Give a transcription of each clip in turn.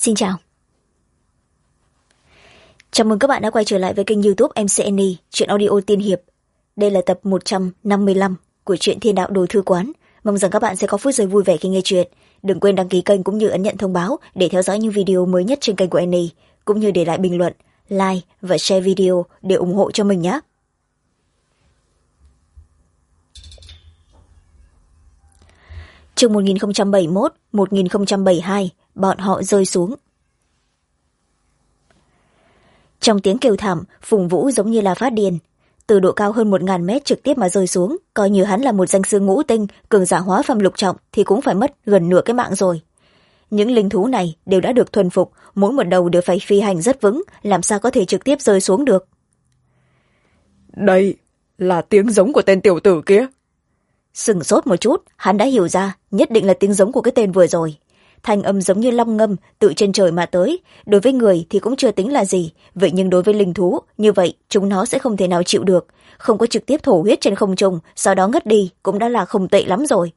Xin chào. Chào mừng các bạn đã quay trở lại với kênh YouTube MCN Truyện Audio Tiên Hiệp. Đây là tập 155 của truyện Thiên Đạo Đồ Thư Quán. Mong rằng các bạn sẽ có phút giây vui vẻ khi nghe truyện. Đừng quên đăng ký kênh cũng như ấn nhận thông báo để theo dõi những video mới nhất trên kênh của Annie, cũng như để lại bình luận, like và share video để ủng hộ cho mình nhé. Chương 1071-1072, bọn họ rơi xuống. Trong tiếng kêu thảm, Phùng Vũ giống như là phát điên. Từ độ cao hơn 1000 mét trực tiếp mà rơi xuống, coi như hắn là một danh sư ngũ tinh, cường giả hóa phàm lục trọng thì cũng phải mất gần nửa cái mạng rồi. Những linh thú này đều đã được thuần phục, mỗi một đầu đều phải phi hành rất vững, làm sao có thể trực tiếp rơi xuống được. Đây là tiếng giống của tên tiểu tử kia. Sửng sốt một chút, hắn đã hiểu ra, nhất định là tiếng giống của cái tên vừa rồi. Thanh âm giống như long ngâm tự trên trời mà tới, đối với người thì cũng chưa tính là gì, vậy nhưng đối với linh thú như vậy chúng nó sẽ không thể nào chịu được, không có trực tiếp thổ huyết trên không trung sau đó ngất đi cũng đã là không tệ lắm rồi.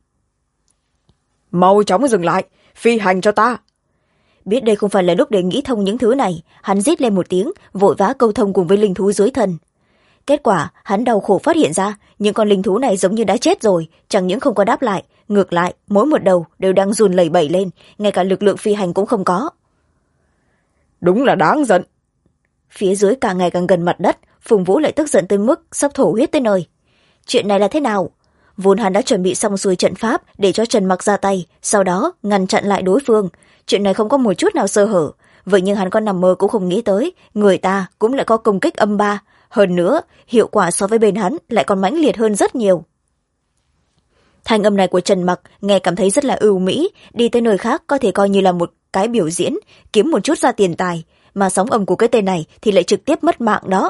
Mau chóng dừng lại, phi hành cho ta. Biết đây không phải là lúc để nghĩ thông những thứ này, hắn rít lên một tiếng, vội vã câu thông cùng với linh thú dưới thân. Kết quả hắn đau khổ phát hiện ra những con linh thú này giống như đã chết rồi, chẳng những không có đáp lại, ngược lại mỗi một đầu đều đang run lẩy bẩy lên, ngay cả lực lượng phi hành cũng không có. Đúng là đáng giận. Phía dưới càng ngày càng gần mặt đất, Phùng Vũ lại tức giận tới mức sắp thổ huyết tới nơi. Chuyện này là thế nào? Vốn hắn đã chuẩn bị xong xuôi trận pháp để cho Trần Mặc ra tay, sau đó ngăn chặn lại đối phương. Chuyện này không có một chút nào sơ hở, vậy nhưng hắn có nằm mơ cũng không nghĩ tới người ta cũng lại có công kích âm 3, hơn nữa hiệu quả so với bên hắn lại còn mãnh liệt hơn rất nhiều. Thanh âm này của Trần Mặc nghe cảm thấy rất là ưu mỹ, đi tới nơi khác có thể coi như là một cái biểu diễn, kiếm một chút ra tiền tài, mà sóng âm của cái tên này thì lại trực tiếp mất mạng đó.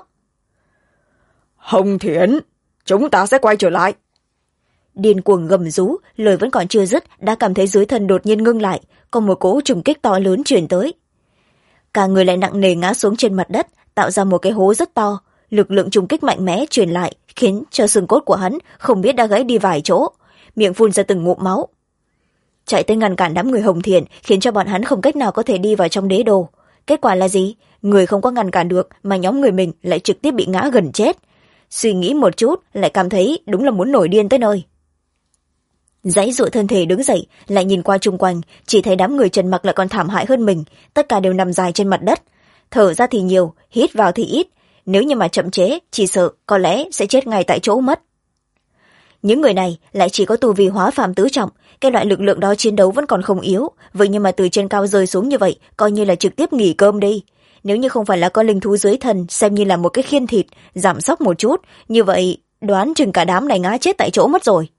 Hồng Thiến, chúng ta sẽ quay trở lại. Điên cuồng gầm rú, lời vẫn còn chưa dứt đã cảm thấy dưới thân đột nhiên ngưng lại, có một cỗ trùng kích to lớn truyền tới. Cả người lại nặng nề ngã xuống trên mặt đất, tạo ra một cái hố rất to. Lực lượng trùng kích mạnh mẽ truyền lại khiến cho xương cốt của hắn không biết đã gãy đi vài chỗ, miệng phun ra từng ngụm máu. Chạy tới ngăn cản đám người Hồng Thiện khiến cho bọn hắn không cách nào có thể đi vào trong đế đô. Kết quả là gì? Người không có ngăn cản được mà nhóm người mình lại trực tiếp bị ngã gần chết. Suy nghĩ một chút lại cảm thấy đúng là muốn nổi điên tới nơi. Giãy giụa thân thể đứng dậy, lại nhìn qua chung quanh, chỉ thấy đám người Trần Mặc lại còn thảm hại hơn mình, tất cả đều nằm dài trên mặt đất, thở ra thì nhiều, hít vào thì ít, nếu như mà chậm chế chỉ sợ có lẽ sẽ chết ngay tại chỗ mất. Những người này lại chỉ có tu vi hóa phàm tứ trọng, cái loại lực lượng đó chiến đấu vẫn còn không yếu, vậy nhưng mà từ trên cao rơi xuống như vậy coi như là trực tiếp nghỉ cơm đi. Nếu như không phải là con linh thú dưới thân xem như là một cái khiên thịt giảm sốc một chút, như vậy đoán chừng cả đám này ngã chết tại chỗ mất rồi.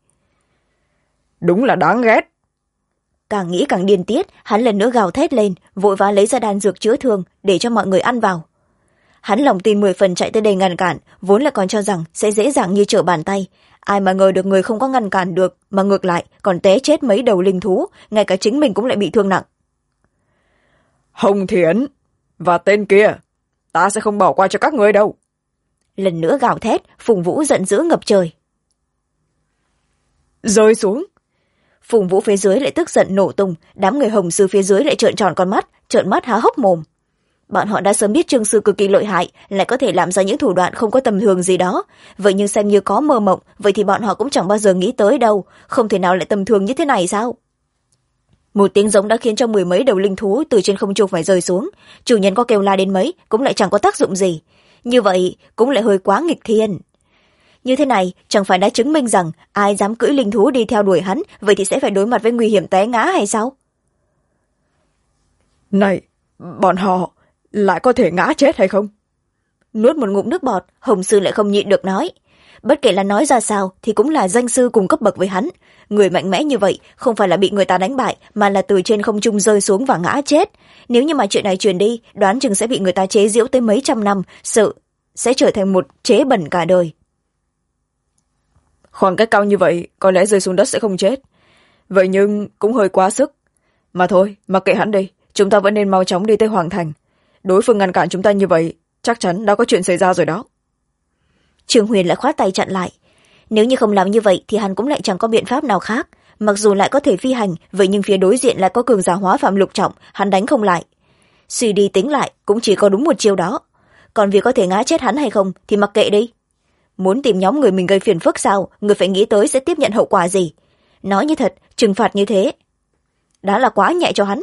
Đúng là đáng ghét. Càng nghĩ càng điên tiết, hắn lần nữa gào thét lên, vội vã lấy ra đan dược chữa thương để cho mọi người ăn vào. Hắn lòng tin 10 phần chạy tới đây ngăn cản, vốn là còn cho rằng sẽ dễ dàng như trở bàn tay, ai mà ngờ được người không có ngăn cản được, mà ngược lại còn té chết mấy đầu linh thú, ngay cả chính mình cũng lại bị thương nặng. Hồng Thiến và tên kia, ta sẽ không bỏ qua cho các ngươi đâu. Lần nữa gào thét, Phùng Vũ giận dữ ngập trời. Rơi xuống. Phùng Vũ phía dưới lại tức giận nổ tung, đám người Hồng sư phía dưới lại trợn tròn con mắt, trợn mắt há hốc mồm. Bọn họ đã sớm biết Trương sư cực kỳ lợi hại, lại có thể làm ra những thủ đoạn không có tầm thường gì đó, vậy nhưng xem như có mơ mộng, vậy thì bọn họ cũng chẳng bao giờ nghĩ tới đâu, không thể nào lại tầm thường như thế này sao? Một tiếng giống đã khiến cho 10 mấy đầu linh thú từ trên không trung phải rơi xuống, chủ nhân có kêu la đến mấy cũng lại chẳng có tác dụng gì, như vậy cũng lại hơi quá nghịch thiên. Như thế này chẳng phải đã chứng minh rằng ai dám cưỡi linh thú đi theo đuổi hắn, vậy thì sẽ phải đối mặt với nguy hiểm té ngã hay sao? Này, bọn họ lại có thể ngã chết hay không? Nuốt một ngụm nước bọt, Hồng sư lại không nhịn được nói. Bất kể là nói ra sao thì cũng là danh sư cùng cấp bậc với hắn, người mạnh mẽ như vậy không phải là bị người ta đánh bại mà là từ trên không trung rơi xuống và ngã chết. Nếu như mà chuyện này truyền đi, đoán chừng sẽ bị người ta chế giễu tới mấy trăm năm, sợ sẽ trở thành một chế bẩn cả đời. Khoảng cách cao như vậy có lẽ rơi xuống đất sẽ không chết, vậy nhưng cũng hơi quá sức. Mà thôi, mặc kệ hắn đi, chúng ta vẫn nên mau chóng đi tới Hoàng Thành. Đối phương ngăn cản chúng ta như vậy chắc chắn đã có chuyện xảy ra rồi đó. Trương Huyền lại khoát tay chặn lại. Nếu như không làm như vậy thì hắn cũng lại chẳng có biện pháp nào khác, mặc dù lại có thể phi hành, vậy nhưng phía đối diện lại có cường giả hóa phạm lục trọng, hắn đánh không lại. suy đi tính lại cũng chỉ có đúng một chiêu đó. Còn việc có thể ngã chết hắn hay không thì mặc kệ đi. Muốn tìm nhóm người mình gây phiền phức sao, người phải nghĩ tới sẽ tiếp nhận hậu quả gì. Nói như thật, trừng phạt như thế đã là quá nhẹ cho hắn.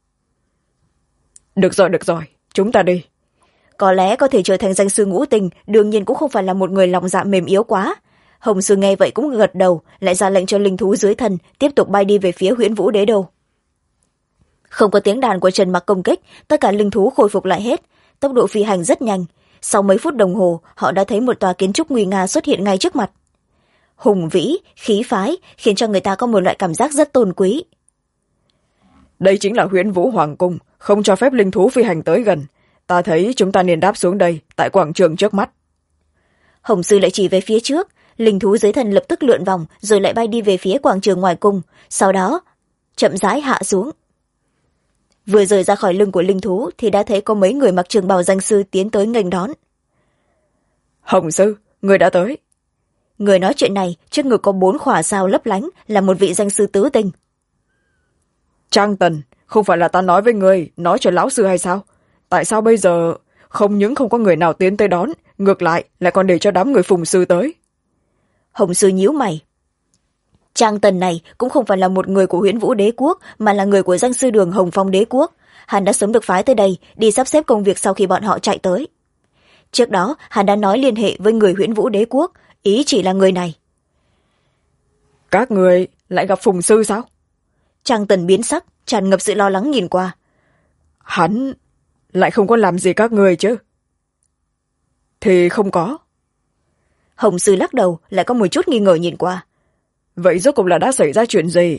Được rồi, chúng ta đi. Có lẽ có thể trở thành danh sư ngũ tình, đương nhiên cũng không phải là một người lòng dạ mềm yếu quá. Hồng sư nghe vậy cũng gật đầu, lại ra lệnh cho linh thú dưới thân tiếp tục bay đi về phía Huyễn Vũ Đế Đô. Không có tiếng đàn của Trần Mặc công kích, tất cả linh thú khôi phục lại hết, tốc độ phi hành rất nhanh. Sau mấy phút đồng hồ, họ đã thấy một tòa kiến trúc nguy nga xuất hiện ngay trước mặt. Hùng vĩ, khí phái, khiến cho người ta có một loại cảm giác rất tôn quý. Đây chính là Huyễn Vũ Hoàng Cung, không cho phép linh thú phi hành tới gần. Ta thấy chúng ta nên đáp xuống đây, tại quảng trường trước mắt. Hồng sư lại chỉ về phía trước, linh thú dưới thân lập tức lượn vòng rồi lại bay đi về phía quảng trường ngoài cung, sau đó chậm rãi hạ xuống. Vừa rời ra khỏi lưng của linh thú thì đã thấy có mấy người mặc trường bào danh sư tiến tới nghênh đón. Hồng sư, người đã tới. Người nói chuyện này trước ngực có 4 khỏa sao lấp lánh, là một vị danh sư tứ tinh. Trang Tần, không phải là ta nói với người, nói cho lão sư hay sao? Tại sao bây giờ không những không có người nào tiến tới đón, ngược lại lại còn để cho đám người phùng sư tới? Hồng sư nhíu mày. Trang Tần này cũng không phải là một người của Huyễn Vũ Đế Quốc, mà là người của danh sư đường Hồng Phong Đế Quốc. Hắn đã sớm được phái tới đây đi sắp xếp công việc sau khi bọn họ chạy tới. Trước đó hắn đã nói liên hệ với người Huyễn Vũ Đế Quốc, ý chỉ là người này. Các người lại gặp phùng sư sao? Trang Tần biến sắc, tràn ngập sự lo lắng nhìn qua. Hắn lại không có làm gì các người chứ? Thì không có. Hồng sư lắc đầu, lại có một chút nghi ngờ nhìn qua. Vậy rốt cuộc là đã xảy ra chuyện gì?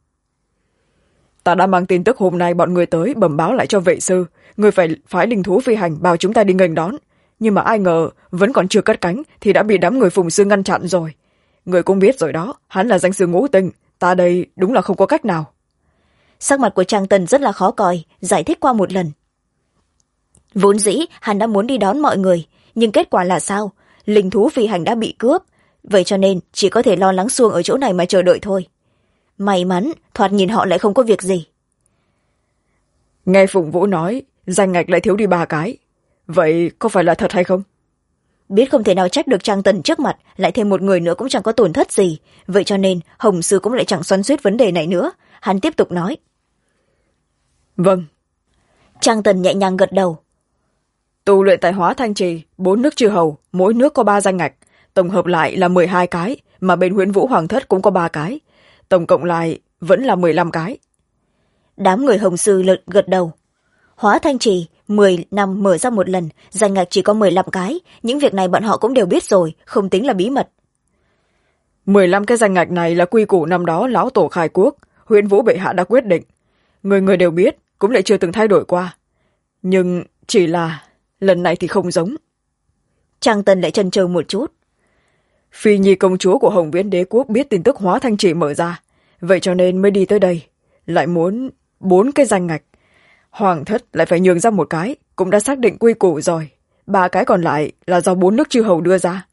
Ta đã mang tin tức hôm nay bọn người tới bẩm báo lại cho vệ sư, người phải phái linh thú phi hành bảo chúng ta đi nghênh đón, nhưng mà ai ngờ vẫn còn chưa cất cánh thì đã bị đám người phùng sư ngăn chặn rồi. Người cũng biết rồi đó, hắn là danh sư ngũ tinh, ta đây đúng là không có cách nào. Sắc mặt của Trang Tần rất là khó coi, giải thích qua một lần. Vốn dĩ hắn đã muốn đi đón mọi người, nhưng kết quả là sao? Linh thú phi hành đã bị cướp, vậy cho nên chỉ có thể lo lắng xuông ở chỗ này mà chờ đợi thôi. May mắn, thoạt nhìn họ lại không có việc gì. Nghe Phùng Vũ nói, danh ngạch lại thiếu đi 3 cái. Vậy có phải là thật hay không? Biết không thể nào trách được Trang Tần trước mặt, lại thêm một người nữa cũng chẳng có tổn thất gì. Vậy cho nên Hồng Sư cũng lại chẳng xoắn xuýt vấn đề này nữa. Hắn tiếp tục nói. Vâng. Trang Tần nhẹ nhàng gật đầu. Tu luyện tại Hóa Thanh Trì, 4 nước chư hầu, mỗi nước có 3 danh ngạch. Tổng hợp lại là 12 cái, mà bên Huyễn Vũ Hoàng Thất cũng có 3 cái. Tổng cộng lại vẫn là 15 cái. Đám người Hồng Sư gật đầu. Hóa Thanh Trì 10 năm mở ra một lần, danh ngạch chỉ có 15 cái. Những việc này bọn họ cũng đều biết rồi, không tính là bí mật. 15 cái danh ngạch này là quy củ năm đó lão tổ khai quốc, Huyễn Vũ bệ hạ đã quyết định. Người người đều biết, cũng lại chưa từng thay đổi qua. Nhưng chỉ là lần này thì không giống. Trang Tần lại chần chờ một chút. Phi Nhi công chúa của Hồng Viễn Đế Quốc biết tin tức Hóa Thanh Trì mở ra, vậy cho nên mới đi tới đây, lại muốn 4 cái danh ngạch. Hoàng thất lại phải nhường ra một cái, cũng đã xác định quy củ rồi. 3 cái còn lại là do 4 nước chư hầu đưa ra.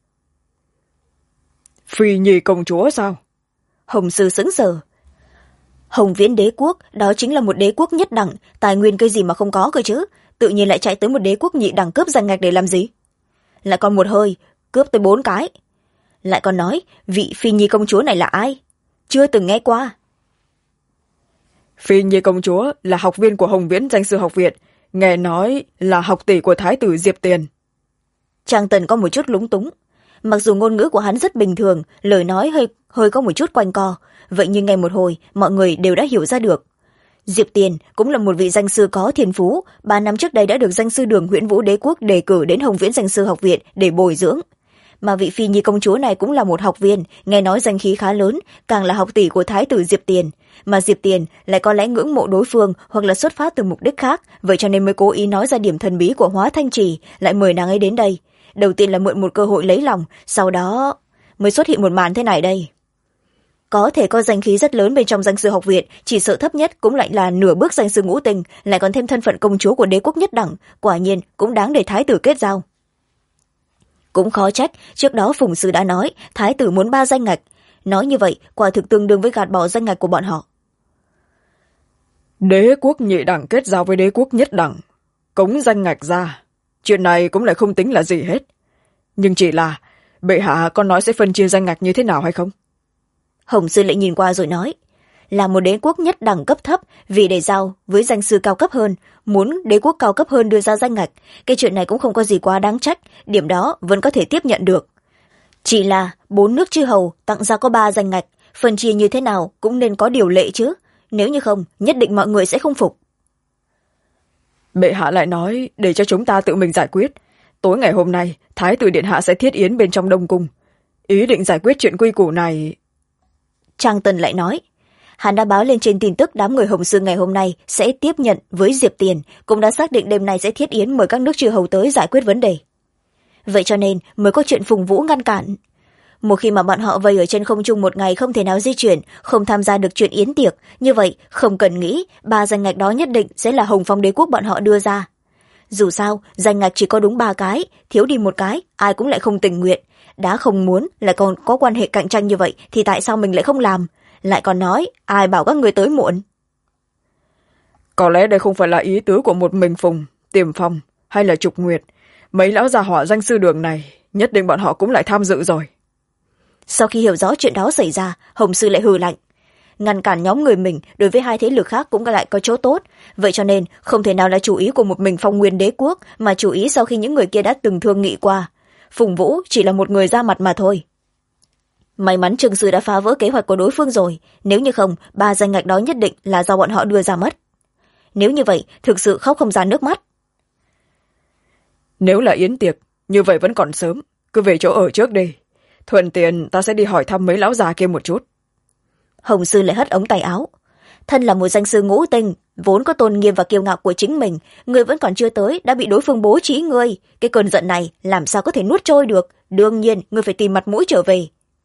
Phi Nhi công chúa sao? Hồng Sư sững sờ. Hồng Viễn Đế Quốc, đó chính là một đế quốc nhất đẳng, tài nguyên cái gì mà không có cơ chứ, tự nhiên lại chạy tới một đế quốc nhị đẳng cướp danh ngạch để làm gì? Lại còn một hơi cướp tới 4 cái. Lại còn nói vị Phi Nhi công chúa này là ai? Chưa từng nghe qua. Phi Nhi công chúa là học viên của Hồng Viễn danh sư học viện, nghe nói là học tỷ của thái tử Diệp Tiền. Trang Tần có một chút lúng túng. Mặc dù ngôn ngữ của hắn rất bình thường, lời nói hơi có một chút quanh co, vậy nhưng nghe một hồi mọi người đều đã hiểu ra được. Diệp Tiền cũng là một vị danh sư có thiên phú, 3 năm trước đây đã được danh sư đường Huyễn Vũ Đế Quốc đề cử đến Hồng Viễn danh sư học viện để bồi dưỡng. Mà vị Phi Nhi công chúa này cũng là một học viên, nghe nói danh khí khá lớn, càng là học tỷ của thái tử Diệp Tiền. Mà Diệp Tiền lại có lẽ ngưỡng mộ đối phương hoặc là xuất phát từ mục đích khác, vậy cho nên mới cố ý nói ra điểm thần bí của Hóa Thanh Trì, lại mời nàng ấy đến đây. Đầu tiên là mượn một cơ hội lấy lòng, sau đó mới xuất hiện một màn thế này đây. Có thể có danh khí rất lớn bên trong danh sư học viện, chỉ sợ thấp nhất cũng lại là nửa bước danh sư ngũ tinh, lại còn thêm thân phận công chúa của đế quốc nhất đẳng, quả nhiên cũng đáng để thái tử kết giao. Cũng khó trách, trước đó Phùng Sư đã nói thái tử muốn 3 danh ngạch. Nói như vậy, quả thực tương đương với gạt bỏ danh ngạch của bọn họ. Đế quốc nhị đẳng kết giao với đế quốc nhất đẳng, cống danh ngạch ra, chuyện này cũng lại không tính là gì hết. Nhưng chỉ là bệ hạ có nói sẽ phân chia danh ngạch như thế nào hay không? Hồng Sư lại nhìn qua rồi nói, là một đế quốc nhất đẳng cấp thấp, vì để giao với danh sư cao cấp hơn, muốn đế quốc cao cấp hơn đưa ra danh ngạch, cái chuyện này cũng không có gì quá đáng trách, điểm đó vẫn có thể tiếp nhận được. Chỉ là 4 nước chư hầu tặng ra có 3 danh ngạch, phân chia như thế nào cũng nên có điều lệ chứ, nếu như không nhất định mọi người sẽ không phục. Bệ hạ lại nói để cho chúng ta tự mình giải quyết. Tối ngày hôm nay thái tử điện hạ sẽ thiết yến bên trong đông cung, ý định giải quyết chuyện quy củ này. Trang Tần lại nói, hắn đã báo lên trên tin tức đám người Hồng Sư ngày hôm nay sẽ tiếp nhận với Diệp Tiền, cũng đã xác định đêm nay sẽ thiết yến mời các nước chư hầu tới giải quyết vấn đề. Vậy cho nên mới có chuyện Phùng Vũ ngăn cản. Một khi mà bọn họ vây ở trên không trung một ngày không thể nào di chuyển, không tham gia được chuyện yến tiệc, như vậy không cần nghĩ 3 danh ngạch đó nhất định sẽ là Hồng Phong đế quốc bọn họ đưa ra. Dù sao danh ngạch chỉ có đúng 3 cái, thiếu đi một cái ai cũng lại không tình nguyện, đã không muốn lại còn có quan hệ cạnh tranh như vậy thì tại sao mình lại không làm, lại còn nói ai bảo các người tới muộn. Có lẽ đây không phải là ý tứ của một mình Phùng, Tiềm Phong hay là Trục Nguyệt, mấy lão già hỏa danh sư đường này nhất định bọn họ cũng lại tham dự rồi. Sau khi hiểu rõ chuyện đó xảy ra, Hồng Sư lại hừ lạnh, ngăn cản nhóm người mình đối với 2 thế lực khác cũng lại có chỗ tốt, vậy cho nên không thể nào là chủ ý của một mình Phong Nguyên đế quốc, mà chủ ý sau khi những người kia đã từng thương nghị qua. Phùng Vũ chỉ là một người ra mặt mà thôi. May mắn Trương Sư đã phá vỡ kế hoạch của đối phương rồi, nếu như không 3 danh ngạch đó nhất định là do bọn họ đưa ra mất. Nếu như vậy thực sự khóc không ra nước mắt. Nếu là yến tiệc như vậy vẫn còn sớm, cứ về chỗ ở trước đi, thuận tiện ta sẽ đi hỏi thăm mấy lão già kia một chút. Hồng Sư lại hất ống tay áo, thân là một danh sư ngũ tinh, vốn có tôn nghiêm và kiêu ngạo của chính mình, người vẫn còn chưa tới đã bị đối phương bố trí ngươi, cái cơn giận này làm sao có thể nuốt trôi được, đương nhiên ngươi phải tìm mặt mũi trở về.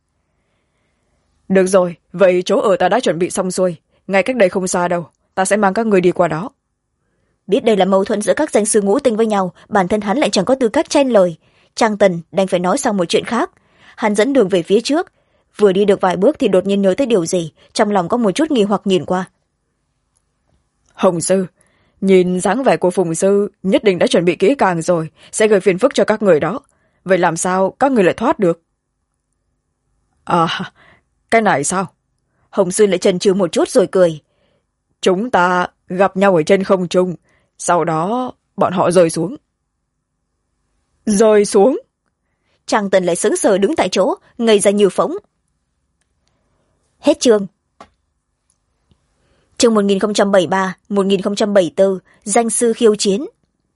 Được rồi, vậy chỗ ở ta đã chuẩn bị xong xuôi, ngay cách đây không xa đâu, ta sẽ mang các người đi qua đó. Biết đây là mâu thuẫn giữa các danh sư ngũ tinh với nhau, bản thân hắn lại chẳng có tư cách chen lời. Trang Tần đành phải nói sang một chuyện khác. Hắn dẫn đường về phía trước, vừa đi được vài bước thì đột nhiên nhớ tới điều gì, trong lòng có một chút nghi hoặc nhìn qua. Hồng Sư, nhìn dáng vẻ của Phùng Sư nhất định đã chuẩn bị kỹ càng rồi, sẽ gây phiền phức cho các người đó. Vậy làm sao các người lại thoát được? À, cái này sao? Hồng Sư lại chần chừ một chút rồi cười. Chúng ta gặp nhau ở trên không trung, sau đó bọn họ rơi xuống. Rơi xuống? Trang Tần lại sững sờ đứng tại chỗ, ngây ra như phỗng. Hết chương. Chương 1073-1074, danh sư khiêu chiến.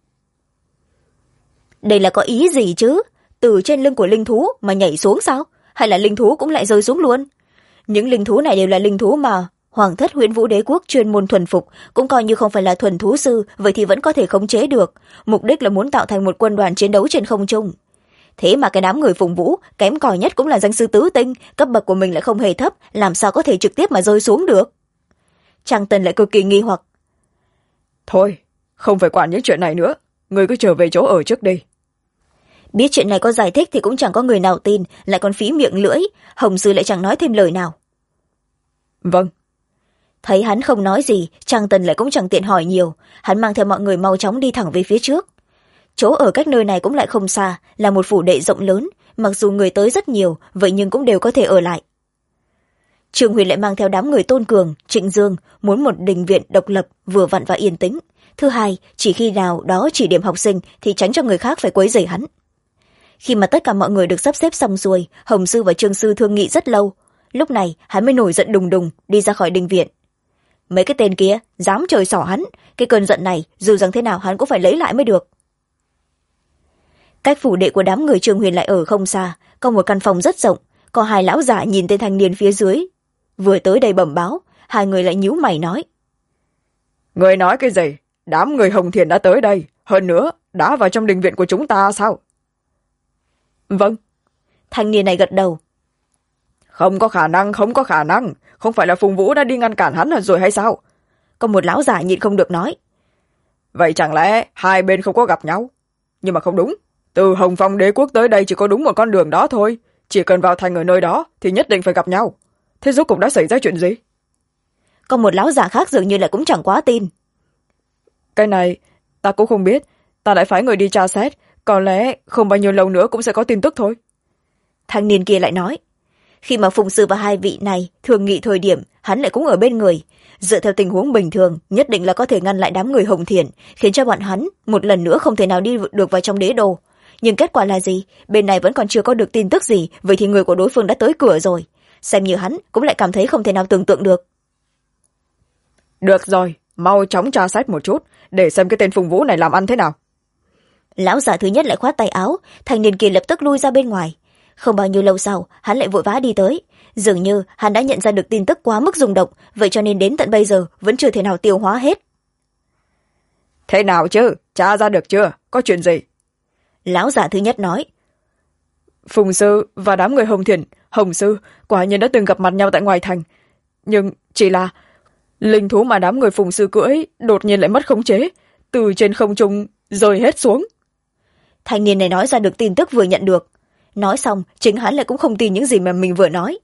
Đây là có ý gì chứ? Từ trên lưng của linh thú mà nhảy xuống sao? Hay là linh thú cũng lại rơi xuống luôn? Những linh thú này đều là linh thú mà Hoàng thất Huyễn Vũ đế quốc chuyên môn thuần phục, cũng coi như không phải là thuần thú sư, vậy thì vẫn có thể khống chế được. Mục đích là muốn tạo thành một quân đoàn chiến đấu trên không trung. Thế mà cái đám người Phùng Vũ kém cỏi nhất cũng là danh sư tứ tinh, cấp bậc của mình lại không hề thấp, làm sao có thể trực tiếp mà rơi xuống được? Trang Tần lại cực kỳ nghi hoặc. Thôi, không phải quản những chuyện này nữa, người cứ trở về chỗ ở trước đi. Biết chuyện này có giải thích thì cũng chẳng có người nào tin, lại còn phí miệng lưỡi. Hồng Sư lại chẳng nói thêm lời nào. Vâng. Thấy hắn không nói gì, Trang Tần lại cũng chẳng tiện hỏi nhiều, hắn mang theo mọi người mau chóng đi thẳng về phía trước. Chỗ ở cách nơi này cũng lại không xa, là một phủ đệ rộng lớn, mặc dù người tới rất nhiều, vậy nhưng cũng đều có thể ở lại. Trương Huyền lại mang theo đám người Tôn Cường, Trịnh Dương, muốn một đình viện độc lập, vừa vặn và yên tĩnh. Thứ hai, chỉ khi nào đó chỉ điểm học sinh thì tránh cho người khác phải quấy rầy hắn. Khi mà tất cả mọi người được sắp xếp xong xuôi, Hồng Sư và Trương Sư thương nghị rất lâu. Lúc này, hắn mới nổi giận đùng đùng, đi ra khỏi đình viện. Mấy cái tên kia, dám chơi xỏ hắn, cái cơn giận này, dù rằng thế nào hắn cũng phải lấy lại mới được. Cách phủ đệ của đám người Trương Huyền lại ở không xa, có một căn phòng rất rộng, có 2 lão giả nhìn tên thanh niên phía dưới. Vừa tới đây bẩm báo, 2 người lại nhíu mày nói. Người nói cái gì? Đám người Hồng Thiền đã tới đây, hơn nữa, đã vào trong đình viện của chúng ta sao? Vâng. Thanh niên này gật đầu. Không có khả năng, không có khả năng, không phải là Phùng Vũ đã đi ngăn cản hắn rồi hay sao? Có một lão giả nhịn không được nói. Vậy chẳng lẽ 2 bên không có gặp nhau? Nhưng mà không đúng, từ Hồng Phong đế quốc tới đây chỉ có đúng một con đường đó thôi, chỉ cần vào thành ở nơi đó thì nhất định phải gặp nhau. Thế rốt cuộc đã xảy ra chuyện gì? Có một lão giả khác dường như lại cũng chẳng quá tin. Cái này, ta cũng không biết. Ta lại phái người đi tra xét, có lẽ không bao nhiêu lâu nữa cũng sẽ có tin tức thôi. Thanh niên kia lại nói. Khi mà Phùng sư và hai vị này thường nghị thời điểm, hắn lại cũng ở bên người. Dựa theo tình huống bình thường, nhất định là có thể ngăn lại đám người Hồng Thiện, khiến cho bọn hắn một lần nữa không thể nào đi được vào trong đế đô. Nhưng kết quả là gì? Bên này vẫn còn chưa có được tin tức gì, vậy thì người của đối phương đã tới cửa rồi. Xem như hắn cũng lại cảm thấy không thể nào tưởng tượng được. Được rồi, mau chóng tra xét một chút, để xem cái tên Phùng Vũ này làm ăn thế nào. Lão già thứ nhất lại khoát tay áo, thanh niên kia lập tức lui ra bên ngoài. Không bao nhiêu lâu sau, hắn lại vội vã đi tới. Dường như hắn đã nhận ra được tin tức quá mức rung động, vậy cho nên đến tận bây giờ vẫn chưa thể nào tiêu hóa hết. Thế nào chứ? Tra ra được chưa? Có chuyện gì? Lão già thứ nhất nói. Phùng sư và đám người Hồng sư quả nhiên đã từng gặp mặt nhau tại ngoài thành. Nhưng chỉ là linh thú mà đám người Phùng sư cưỡi đột nhiên lại mất khống chế, từ trên không trung rơi hết xuống. Thanh niên này nói ra được tin tức vừa nhận được. Nói xong, chính hắn lại cũng không tin những gì mà mình vừa nói.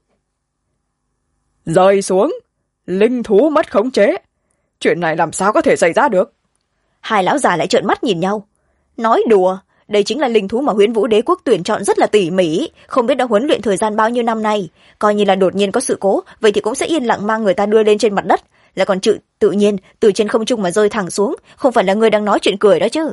Rơi xuống? Linh thú mất khống chế? Chuyện này làm sao có thể xảy ra được? Hai lão già lại trợn mắt nhìn nhau. Nói đùa, đây chính là linh thú mà Huyễn Vũ Đế quốc tuyển chọn rất là tỉ mỉ, không biết đã huấn luyện thời gian bao nhiêu năm nay. Coi như là đột nhiên có sự cố, vậy thì cũng sẽ yên lặng mang người ta đưa lên trên mặt đất, là còn tự nhiên từ trên không trung mà rơi thẳng xuống, không phải là người đang nói chuyện cười đó chứ.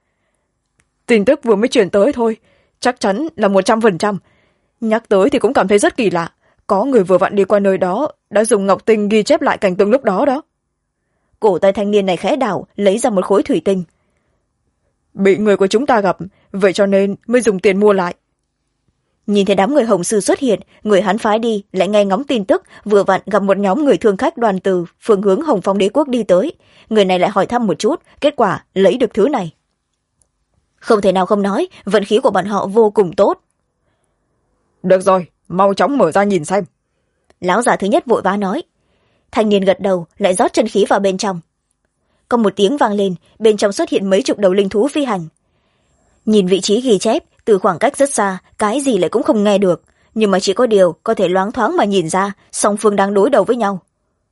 Tin tức vừa mới truyền tới thôi, chắc chắn là 100%. Nhắc tới thì cũng cảm thấy rất kỳ lạ, có người vừa vặn đi qua nơi đó đã dùng ngọc tinh ghi chép lại cảnh tượng lúc đó đó. Cổ tay thanh niên này khẽ đảo, lấy ra một khối thủy tinh. Bị người của chúng ta gặp, vậy cho nên mới dùng tiền mua lại. Nhìn thấy đám người Hồng sư xuất hiện, người hắn phái đi lại nghe ngóng tin tức, vừa vặn gặp một nhóm người thương khách đoàn từ phương hướng Hồng Phong Đế quốc đi tới. Người này lại hỏi thăm một chút, kết quả lấy được thứ này. Không thể nào không nói, vận khí của bọn họ vô cùng tốt. Được rồi, mau chóng mở ra nhìn xem. Lão già thứ nhất vội vã nói. Thanh niên gật đầu, lại rót chân khí vào bên trong. Có một tiếng vang lên, bên trong xuất hiện mấy chục đầu linh thú phi hành. Nhìn vị trí ghi chép, từ khoảng cách rất xa, cái gì lại cũng không nghe được, nhưng mà chỉ có điều có thể loáng thoáng mà nhìn ra song phương đang đối đầu với nhau.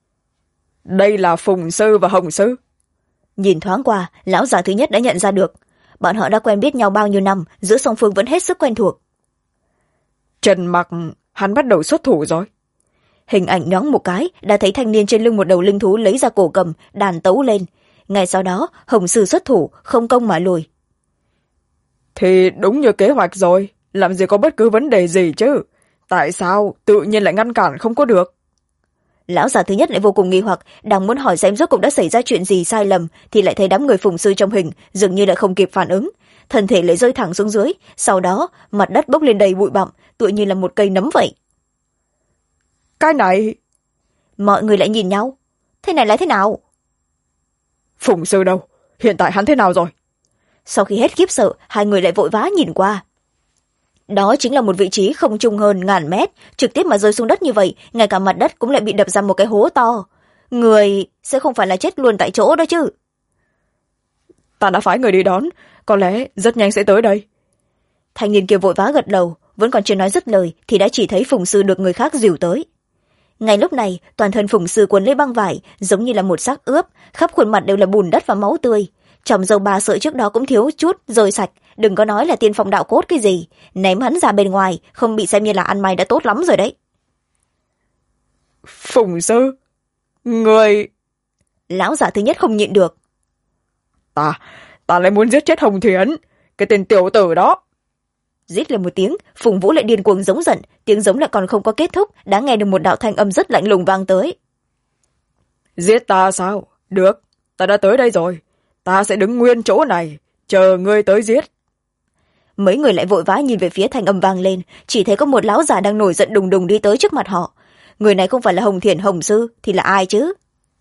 Đây là Phùng sư và Hồng sư. Nhìn thoáng qua, lão già thứ nhất đã nhận ra được. Bọn họ đã quen biết nhau bao nhiêu năm, giữa song phương vẫn hết sức quen thuộc. Trần Mặc, hắn bắt đầu xuất thủ rồi. Hình ảnh nhoáng một cái, đã thấy thanh niên trên lưng một đầu linh thú lấy ra cổ cầm, đàn tấu lên. Ngay sau đó, Hồng sư xuất thủ, không công mà lùi. Thì đúng như kế hoạch rồi, làm gì có bất cứ vấn đề gì chứ. Tại sao tự nhiên lại ngăn cản không có được? Lão già thứ nhất lại vô cùng nghi hoặc, đang muốn hỏi xem rốt cuộc đã xảy ra chuyện gì sai lầm, thì lại thấy đám người Phùng sư trong hình dường như đã không kịp phản ứng, thân thể lại rơi thẳng xuống dưới, sau đó mặt đất bốc lên đầy bụi bặm, tựa như là một cây nấm vậy. Cái này... Mọi người lại nhìn nhau. Thế này là thế nào? Phùng sư đâu? Hiện tại hắn thế nào rồi? Sau khi hết khiếp sợ, hai người lại vội vã nhìn qua. Đó chính là một vị trí không trung hơn ngàn mét, trực tiếp mà rơi xuống đất như vậy, ngay cả mặt đất cũng lại bị đập ra một cái hố to. Người sẽ không phải là chết luôn tại chỗ đó chứ. Ta đã phái người đi đón, có lẽ rất nhanh sẽ tới đây. Thanh niên kia vội vã gật đầu, vẫn còn chưa nói dứt lời thì đã chỉ thấy Phùng sư được người khác dìu tới. Ngay lúc này, toàn thân Phùng sư quấn lấy băng vải, giống như là một xác ướp, khắp khuôn mặt đều là bùn đất và máu tươi. Trong dầu bà sợi trước đó cũng thiếu chút rơi sạch, đừng có nói là tiên phong đạo cốt cái gì, ném hắn ra bên ngoài, không bị xem như là ăn mày đã tốt lắm rồi đấy. Phùng sư, người... Lão già thứ nhất không nhịn được. Ta lại muốn giết chết Hồng Thiến, cái tên tiểu tử đó. Rít lên một tiếng, Phùng Vũ lại điên cuồng giống giận, tiếng giống lại còn không có kết thúc, đã nghe được một đạo thanh âm rất lạnh lùng vang tới. Giết ta sao? Được, ta đã tới đây rồi. Ta sẽ đứng nguyên chỗ này, chờ ngươi tới giết. Mấy người lại vội vã nhìn về phía thanh âm vang lên, chỉ thấy có một lão già đang nổi giận đùng đùng đi tới trước mặt họ. Người này không phải là Hồng Thiền Hồng sư thì là ai chứ?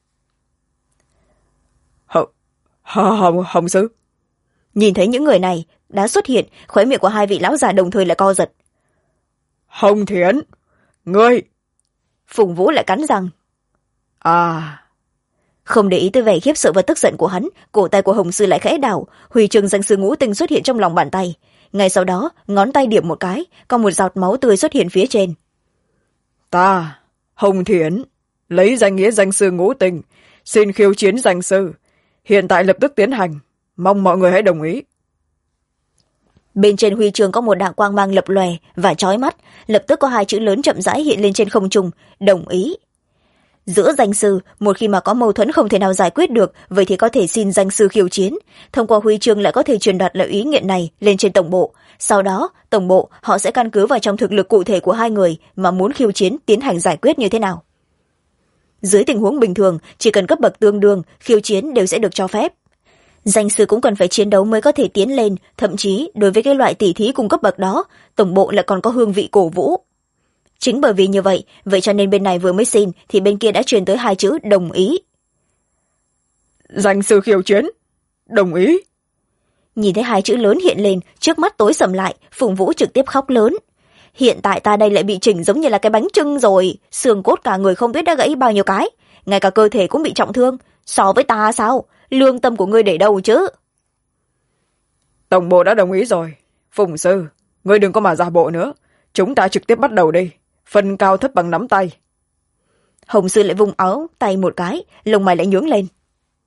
Hồng sư. Nhìn thấy những người này đã xuất hiện, khóe miệng của hai vị lão già đồng thời lại co giật. Hồng Thiến, ngươi... Phùng Vũ lại cắn răng. À... Không để ý tới vẻ khiếp sợ và tức giận của hắn, cổ tay của Hồng sư lại khẽ đảo, huy chương danh sư ngũ tinh xuất hiện trong lòng bàn tay. Ngay sau đó, ngón tay điểm một cái, có một giọt máu tươi xuất hiện phía trên. Ta, Hồng Thiến, lấy danh nghĩa danh sư ngũ tinh, xin khiêu chiến danh sư. Hiện tại lập tức tiến hành. mong mọi người hãy đồng ý. Bên trên huy chương có một đạo quang mang lập lòe và chói mắt, lập tức có hai chữ lớn chậm rãi hiện lên trên không trung: đồng ý. Giữa danh sư, một khi mà có mâu thuẫn không thể nào giải quyết được, vậy thì có thể xin danh sư khiêu chiến. Thông qua huy chương lại có thể truyền đạt lời ý nguyện này lên trên tổng bộ. Sau đó, tổng bộ họ sẽ căn cứ vào trong thực lực cụ thể của hai người mà muốn khiêu chiến tiến hành giải quyết như thế nào. Dưới tình huống bình thường, chỉ cần cấp bậc tương đương, khiêu chiến đều sẽ được cho phép. Danh sư cũng cần phải chiến đấu mới có thể tiến lên, thậm chí đối với cái loại tỉ thí cùng cấp bậc đó, tổng bộ lại còn có hương vị cổ vũ. Chính bởi vì như vậy, vậy cho nên bên này vừa mới xin thì bên kia đã truyền tới hai chữ đồng ý. Danh sư khiêu chiến, đồng ý. Nhìn thấy hai chữ lớn hiện lên, trước mắt tối sầm lại, Phùng Vũ trực tiếp khóc lớn. Hiện tại ta đây lại bị chỉnh giống như là cái bánh chưng rồi, xương cốt cả người không biết đã gãy bao nhiêu cái, ngay cả cơ thể cũng bị trọng thương. So với ta sao, lương tâm của ngươi để đâu chứ? Tổng bộ đã đồng ý rồi. Phùng sư, ngươi đừng có mà giả bộ nữa, chúng ta trực tiếp bắt đầu đi, phân cao thấp bằng nắm tay. Hồng sư lại vung áo tay một cái, lông mày lại nhướng lên.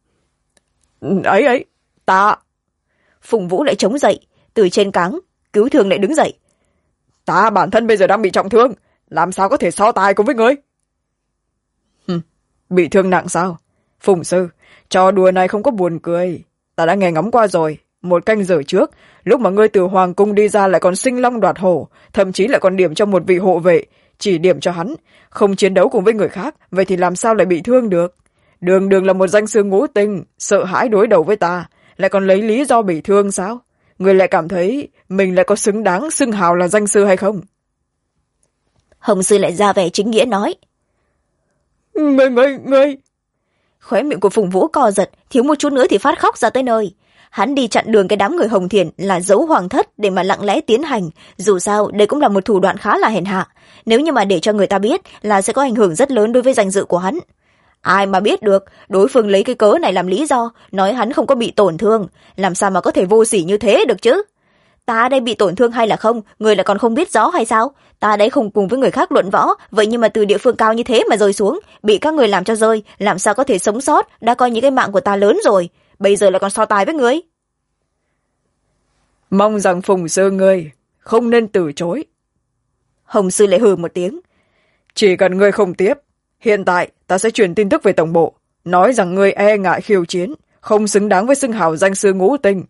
Ấy ta. Phùng Vũ lại chống dậy, từ trên cáng cứu thương lại đứng dậy. Ta bản thân bây giờ đang bị trọng thương, làm sao có thể so tài cùng với ngươi? Bị thương nặng sao? Phùng sư, trò đùa này không có buồn cười. Ta đã nghe ngóng qua rồi, 1 canh giờ trước, lúc mà ngươi từ hoàng cung đi ra lại còn sinh long đoạt hổ, thậm chí lại còn điểm cho một vị hộ vệ, chỉ điểm cho hắn, không chiến đấu cùng với người khác, vậy thì làm sao lại bị thương được? Đường đường là một danh sư ngũ tinh, sợ hãi đối đầu với ta, lại còn lấy lý do bị thương sao? Ngươi lại cảm thấy mình lại có xứng đáng xưng hào là danh sư hay không? Hồng sư lại ra vẻ chính nghĩa nói. Ngươi. Khóe miệng của Phùng Vũ co giật, thiếu một chút nữa thì phát khóc ra tới nơi. Hắn đi chặn đường cái đám người Hồng Thiền là giấu hoàng thất để mà lặng lẽ tiến hành, dù sao đây cũng là một thủ đoạn khá là hèn hạ, nếu như mà để cho người ta biết là sẽ có ảnh hưởng rất lớn đối với danh dự của hắn. Ai mà biết được, đối phương lấy cái cớ này làm lý do, nói hắn không có bị tổn thương, làm sao mà có thể vô sỉ như thế được chứ? Ta đây bị tổn thương hay là không, người lại còn không biết rõ hay sao? Ta đây không cùng với người khác luận võ, vậy nhưng mà từ địa phương cao như thế mà rơi xuống, bị các người làm cho rơi, làm sao có thể sống sót, đã coi những cái mạng của ta lớn rồi, bây giờ lại còn so tài với người. Mong rằng Phùng sư ngươi không nên từ chối. Hồng sư lại hừ một tiếng. Chỉ cần ngươi không tiếp, hiện tại ta sẽ truyền tin tức về tổng bộ, nói rằng ngươi e ngại khiêu chiến, không xứng đáng với xưng hào danh sư ngũ tinh.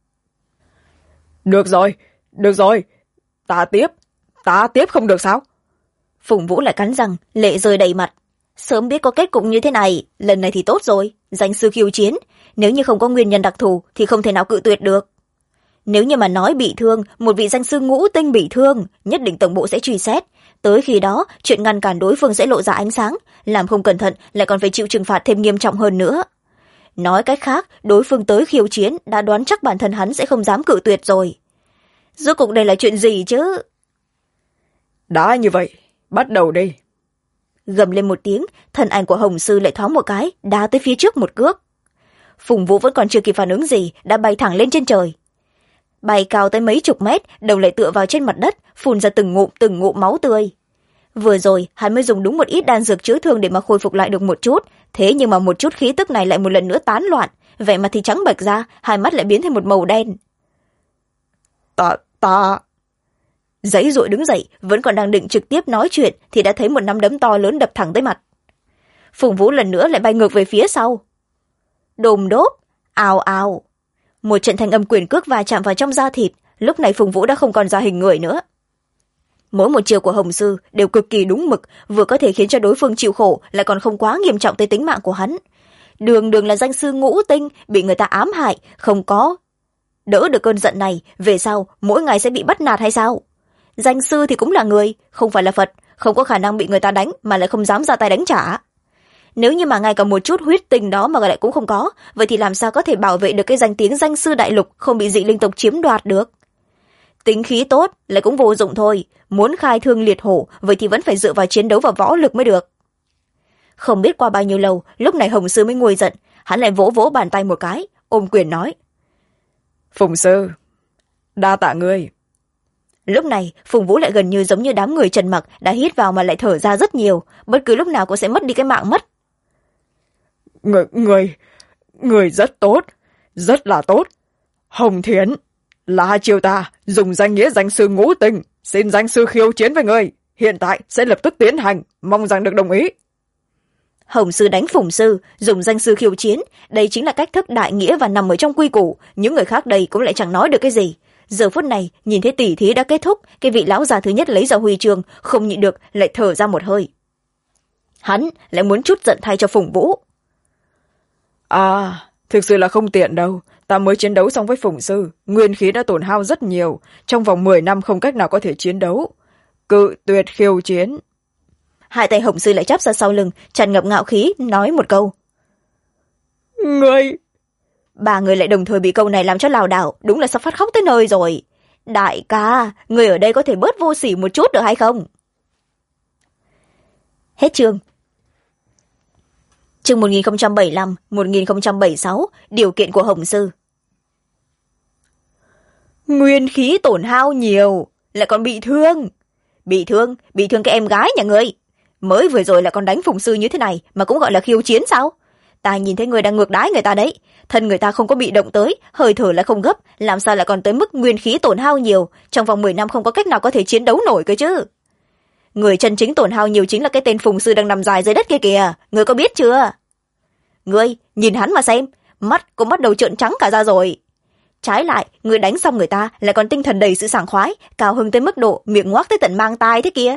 Được rồi, ta tiếp không được sao? Phùng Vũ lại cắn răng, lệ rơi đầy mặt. Sớm biết có kết cục như thế này, lần này thì tốt rồi, danh sư khiêu chiến, nếu như không có nguyên nhân đặc thù thì không thể nào cự tuyệt được. Nếu như mà nói bị thương, một vị danh sư ngũ tinh bị thương, nhất định tổng bộ sẽ truy xét. Tới khi đó, chuyện ngăn cản đối phương sẽ lộ ra ánh sáng, làm không cẩn thận lại còn phải chịu trừng phạt thêm nghiêm trọng hơn nữa. Nói cách khác, đối phương tới khiêu chiến đã đoán chắc bản thân hắn sẽ không dám cự tuyệt rồi. Rốt cuộc đây là chuyện gì chứ? Đã như vậy, bắt đầu đi. Gầm lên một tiếng, thân ảnh của Hồng sư lại thoáng một cái, đá tới phía trước một cước. Phùng Vũ vẫn còn chưa kịp phản ứng gì, đã bay thẳng lên trên trời. Bay cao tới mấy chục mét, đầu lại tựa vào trên mặt đất, phun ra từng ngụm máu tươi. Vừa rồi, hắn mới dùng đúng một ít đan dược chữa thương để mà khôi phục lại được một chút, thế nhưng mà một chút khí tức này lại một lần nữa tán loạn, vẻ mặt thì trắng bệch ra, hai mắt lại biến thành một màu đen. Ta... Giãy giụa đứng dậy, vẫn còn đang định trực tiếp nói chuyện thì đã thấy một nắm đấm to lớn đập thẳng tới mặt. Phùng Vũ lần nữa lại bay ngược về phía sau. Đồm đốp, ào ào. Một trận thanh âm quyền cước va chạm vào trong da thịt, lúc này Phùng Vũ đã không còn ra hình người nữa. Mỗi một chiều của Hồng sư đều cực kỳ đúng mực, vừa có thể khiến cho đối phương chịu khổ, lại còn không quá nghiêm trọng tới tính mạng của hắn. Đường đường là danh sư ngũ tinh, bị người ta ám hại, không có đỡ được cơn giận này, về sau mỗi ngày sẽ bị bắt nạt hay sao? Danh sư thì cũng là người, không phải là Phật, không có khả năng bị người ta đánh mà lại không dám ra tay đánh trả. Nếu như mà ngay cả một chút huyết tình đó mà lại cũng không có, vậy thì làm sao có thể bảo vệ được cái danh tiếng danh sư đại lục không bị dị linh tộc chiếm đoạt được? Tính khí tốt lại cũng vô dụng thôi, muốn khai thương liệt hổ, vậy thì vẫn phải dựa vào chiến đấu và võ lực mới được. Không biết qua bao nhiêu lâu, lúc này Hồng sư mới nguôi giận, hắn lại vỗ vỗ bàn tay một cái, ôm quyền nói. Phùng sư, đa tạ ngươi. Lúc này, Phùng Vũ lại gần như giống như đám người trần mặc đã hít vào mà lại thở ra rất nhiều, bất cứ lúc nào cũng sẽ mất đi cái mạng mất. Người rất tốt, rất là tốt. Hồng Thiến, là triều ta dùng danh nghĩa danh sư ngũ tình xin danh sư khiêu chiến với người, hiện tại sẽ lập tức tiến hành, mong rằng được đồng ý. Hồng sư đánh Phùng sư, dùng danh sư khiêu chiến, đây chính là cách thức đại nghĩa và nằm ở trong quy củ, những người khác đây cũng lại chẳng nói được cái gì. Giờ phút này nhìn thấy tỷ thí đã kết thúc, cái vị lão già thứ nhất lấy ra huy chương, không nhịn được lại thở ra một hơi. Hắn lại muốn chút giận thay cho Phùng Vũ. Thực sự là không tiện đâu, ta mới chiến đấu xong với Phùng sư, nguyên khí đã tổn hao rất nhiều, trong vòng 10 năm không cách nào có thể chiến đấu. Cự tuyệt khiêu chiến. Hai tay Hồng sư lại chắp ra sau lưng, tràn ngập ngạo khí nói một câu. Người... Ba người lại đồng thời bị câu này làm cho lảo đảo, đúng là sắp phát khóc tới nơi rồi. Đại ca, người ở đây có thể bớt vô sỉ một chút được hay không? Hết chương. Chương 1075-1076, điều kiện của Hồng sư. Nguyên khí tổn hao nhiều, lại còn bị thương. Bị thương cái em gái nhà ngươi. Mới vừa rồi lại còn đánh Phùng sư như thế này mà cũng gọi là khiêu chiến sao? Ta nhìn thấy người đang ngược đãi người ta đấy, thân người ta không có bị động tới, hơi thở lại không gấp, làm sao lại còn tới mức nguyên khí tổn hao nhiều, trong vòng 10 năm không có cách nào có thể chiến đấu nổi cơ chứ. Người chân chính tổn hao nhiều chính là cái tên Phùng sư đang nằm dài dưới đất kia kìa, người có biết chưa? Ngươi nhìn hắn mà xem, mắt cũng bắt đầu trợn trắng cả ra rồi. Trái lại, người đánh xong người ta lại còn tinh thần đầy sự sảng khoái, cao hứng tới mức độ miệng ngoác tới tận mang tai thế kia.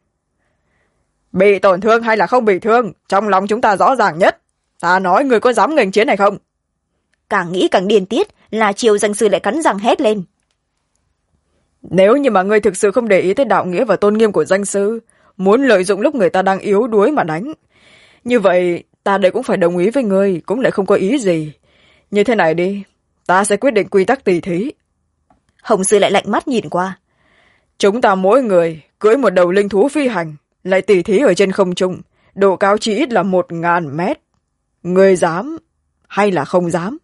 Bị tổn thương hay là không bị thương, trong lòng chúng ta rõ ràng nhất. Ta nói người có dám nghênh chiến hay không? Càng nghĩ càng điên tiết, là Triều danh sư lại cắn răng hét lên. Nếu như mà ngươi thực sự không để ý tới đạo nghĩa và tôn nghiêm của danh sư, muốn lợi dụng lúc người ta đang yếu đuối mà đánh, như vậy ta đây cũng phải đồng ý với ngươi, cũng lại không có ý gì. Như thế này đi, ta sẽ quyết định quy tắc tỷ thí. Hồng sư lại lạnh mắt nhìn qua. Chúng ta mỗi người cưỡi một đầu linh thú phi hành, lại tỷ thí ở trên không trung, độ cao chỉ ít là 1000 mét. Ngươi dám hay là không dám?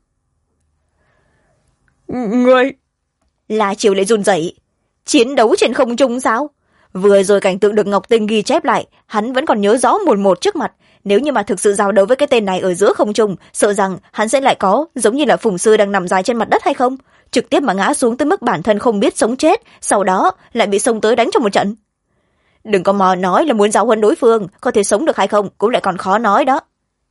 Ngươi... Là Triều lại run rẩy. Chiến đấu trên không trung sao? Vừa rồi cảnh tượng được Ngọc Tinh ghi chép lại, hắn vẫn còn nhớ rõ mồn một trước mặt. Nếu như mà thực sự giao đấu với cái tên này ở giữa không trung, sợ rằng hắn sẽ lại có giống như là Phùng sư đang nằm dài trên mặt đất hay không, trực tiếp mà ngã xuống tới mức bản thân không biết sống chết, sau đó lại bị xông tới đánh cho một trận. Đừng có mò nói là muốn giáo huấn đối phương, có thể sống được hay không cũng lại còn khó nói đó.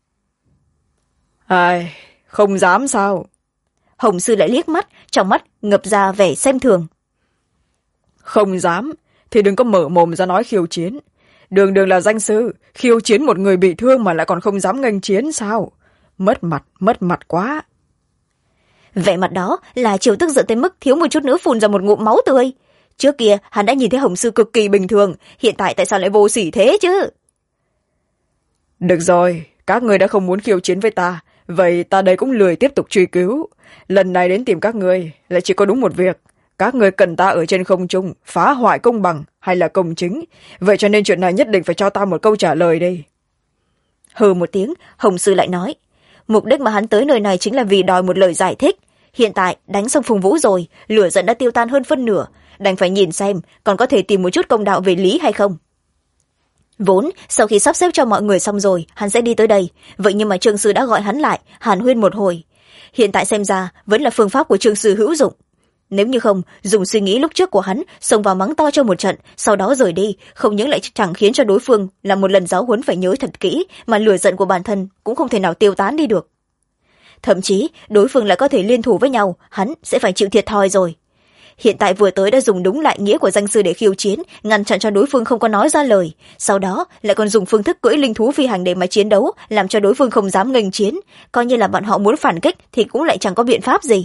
Ai, không dám sao? Hồng sư lại liếc mắt, trong mắt ngập ra vẻ xem thường. Không dám thì đừng có mở mồm ra nói khiêu chiến. Đường đường là danh sư, khiêu chiến một người bị thương mà lại còn không dám nghênh chiến sao? Mất mặt quá. Vẻ mặt đó là Triều tức giận tới mức thiếu một chút nữa phun ra một ngụm máu tươi. Trước kia hắn đã nhìn thấy Hồng sư cực kỳ bình thường, hiện tại tại sao lại vô sỉ thế chứ? Được rồi, các người đã không muốn khiêu chiến với ta, vậy ta đây cũng lười tiếp tục truy cứu. Lần này đến tìm các người lại chỉ có đúng một việc. Các người cần ta ở trên không trung phá hoại công bằng hay là công chính, vậy cho nên chuyện này nhất định phải cho ta một câu trả lời đi. Hừ một tiếng, Hồng sư lại nói, mục đích mà hắn tới nơi này chính là vì đòi một lời giải thích. Hiện tại đánh xong Phùng Vũ rồi, lửa giận đã tiêu tan hơn phân nửa, đành phải nhìn xem còn có thể tìm một chút công đạo về lý hay không. Vốn sau khi sắp xếp cho mọi người xong rồi, hắn sẽ đi tới đây, vậy nhưng mà Trương sư đã gọi hắn lại hàn huyên một hồi. Hiện tại xem ra vẫn là phương pháp của Trương sư hữu dụng. Nếu như không dùng suy nghĩ lúc trước của hắn, xông vào mắng to cho một trận, sau đó rời đi, không những lại chẳng khiến cho đối phương là một lần giáo huấn phải nhớ thật kỹ, mà lửa giận của bản thân cũng không thể nào tiêu tán đi được. Thậm chí đối phương lại có thể liên thủ với nhau, hắn sẽ phải chịu thiệt thòi rồi. Hiện tại vừa tới đã dùng đúng lại nghĩa của danh sư để khiêu chiến, ngăn chặn cho đối phương không có nói ra lời, sau đó lại còn dùng phương thức cưỡi linh thú phi hành để mà chiến đấu, làm cho đối phương không dám nghênh chiến, coi như là bọn họ muốn phản kích thì cũng lại chẳng có biện pháp gì.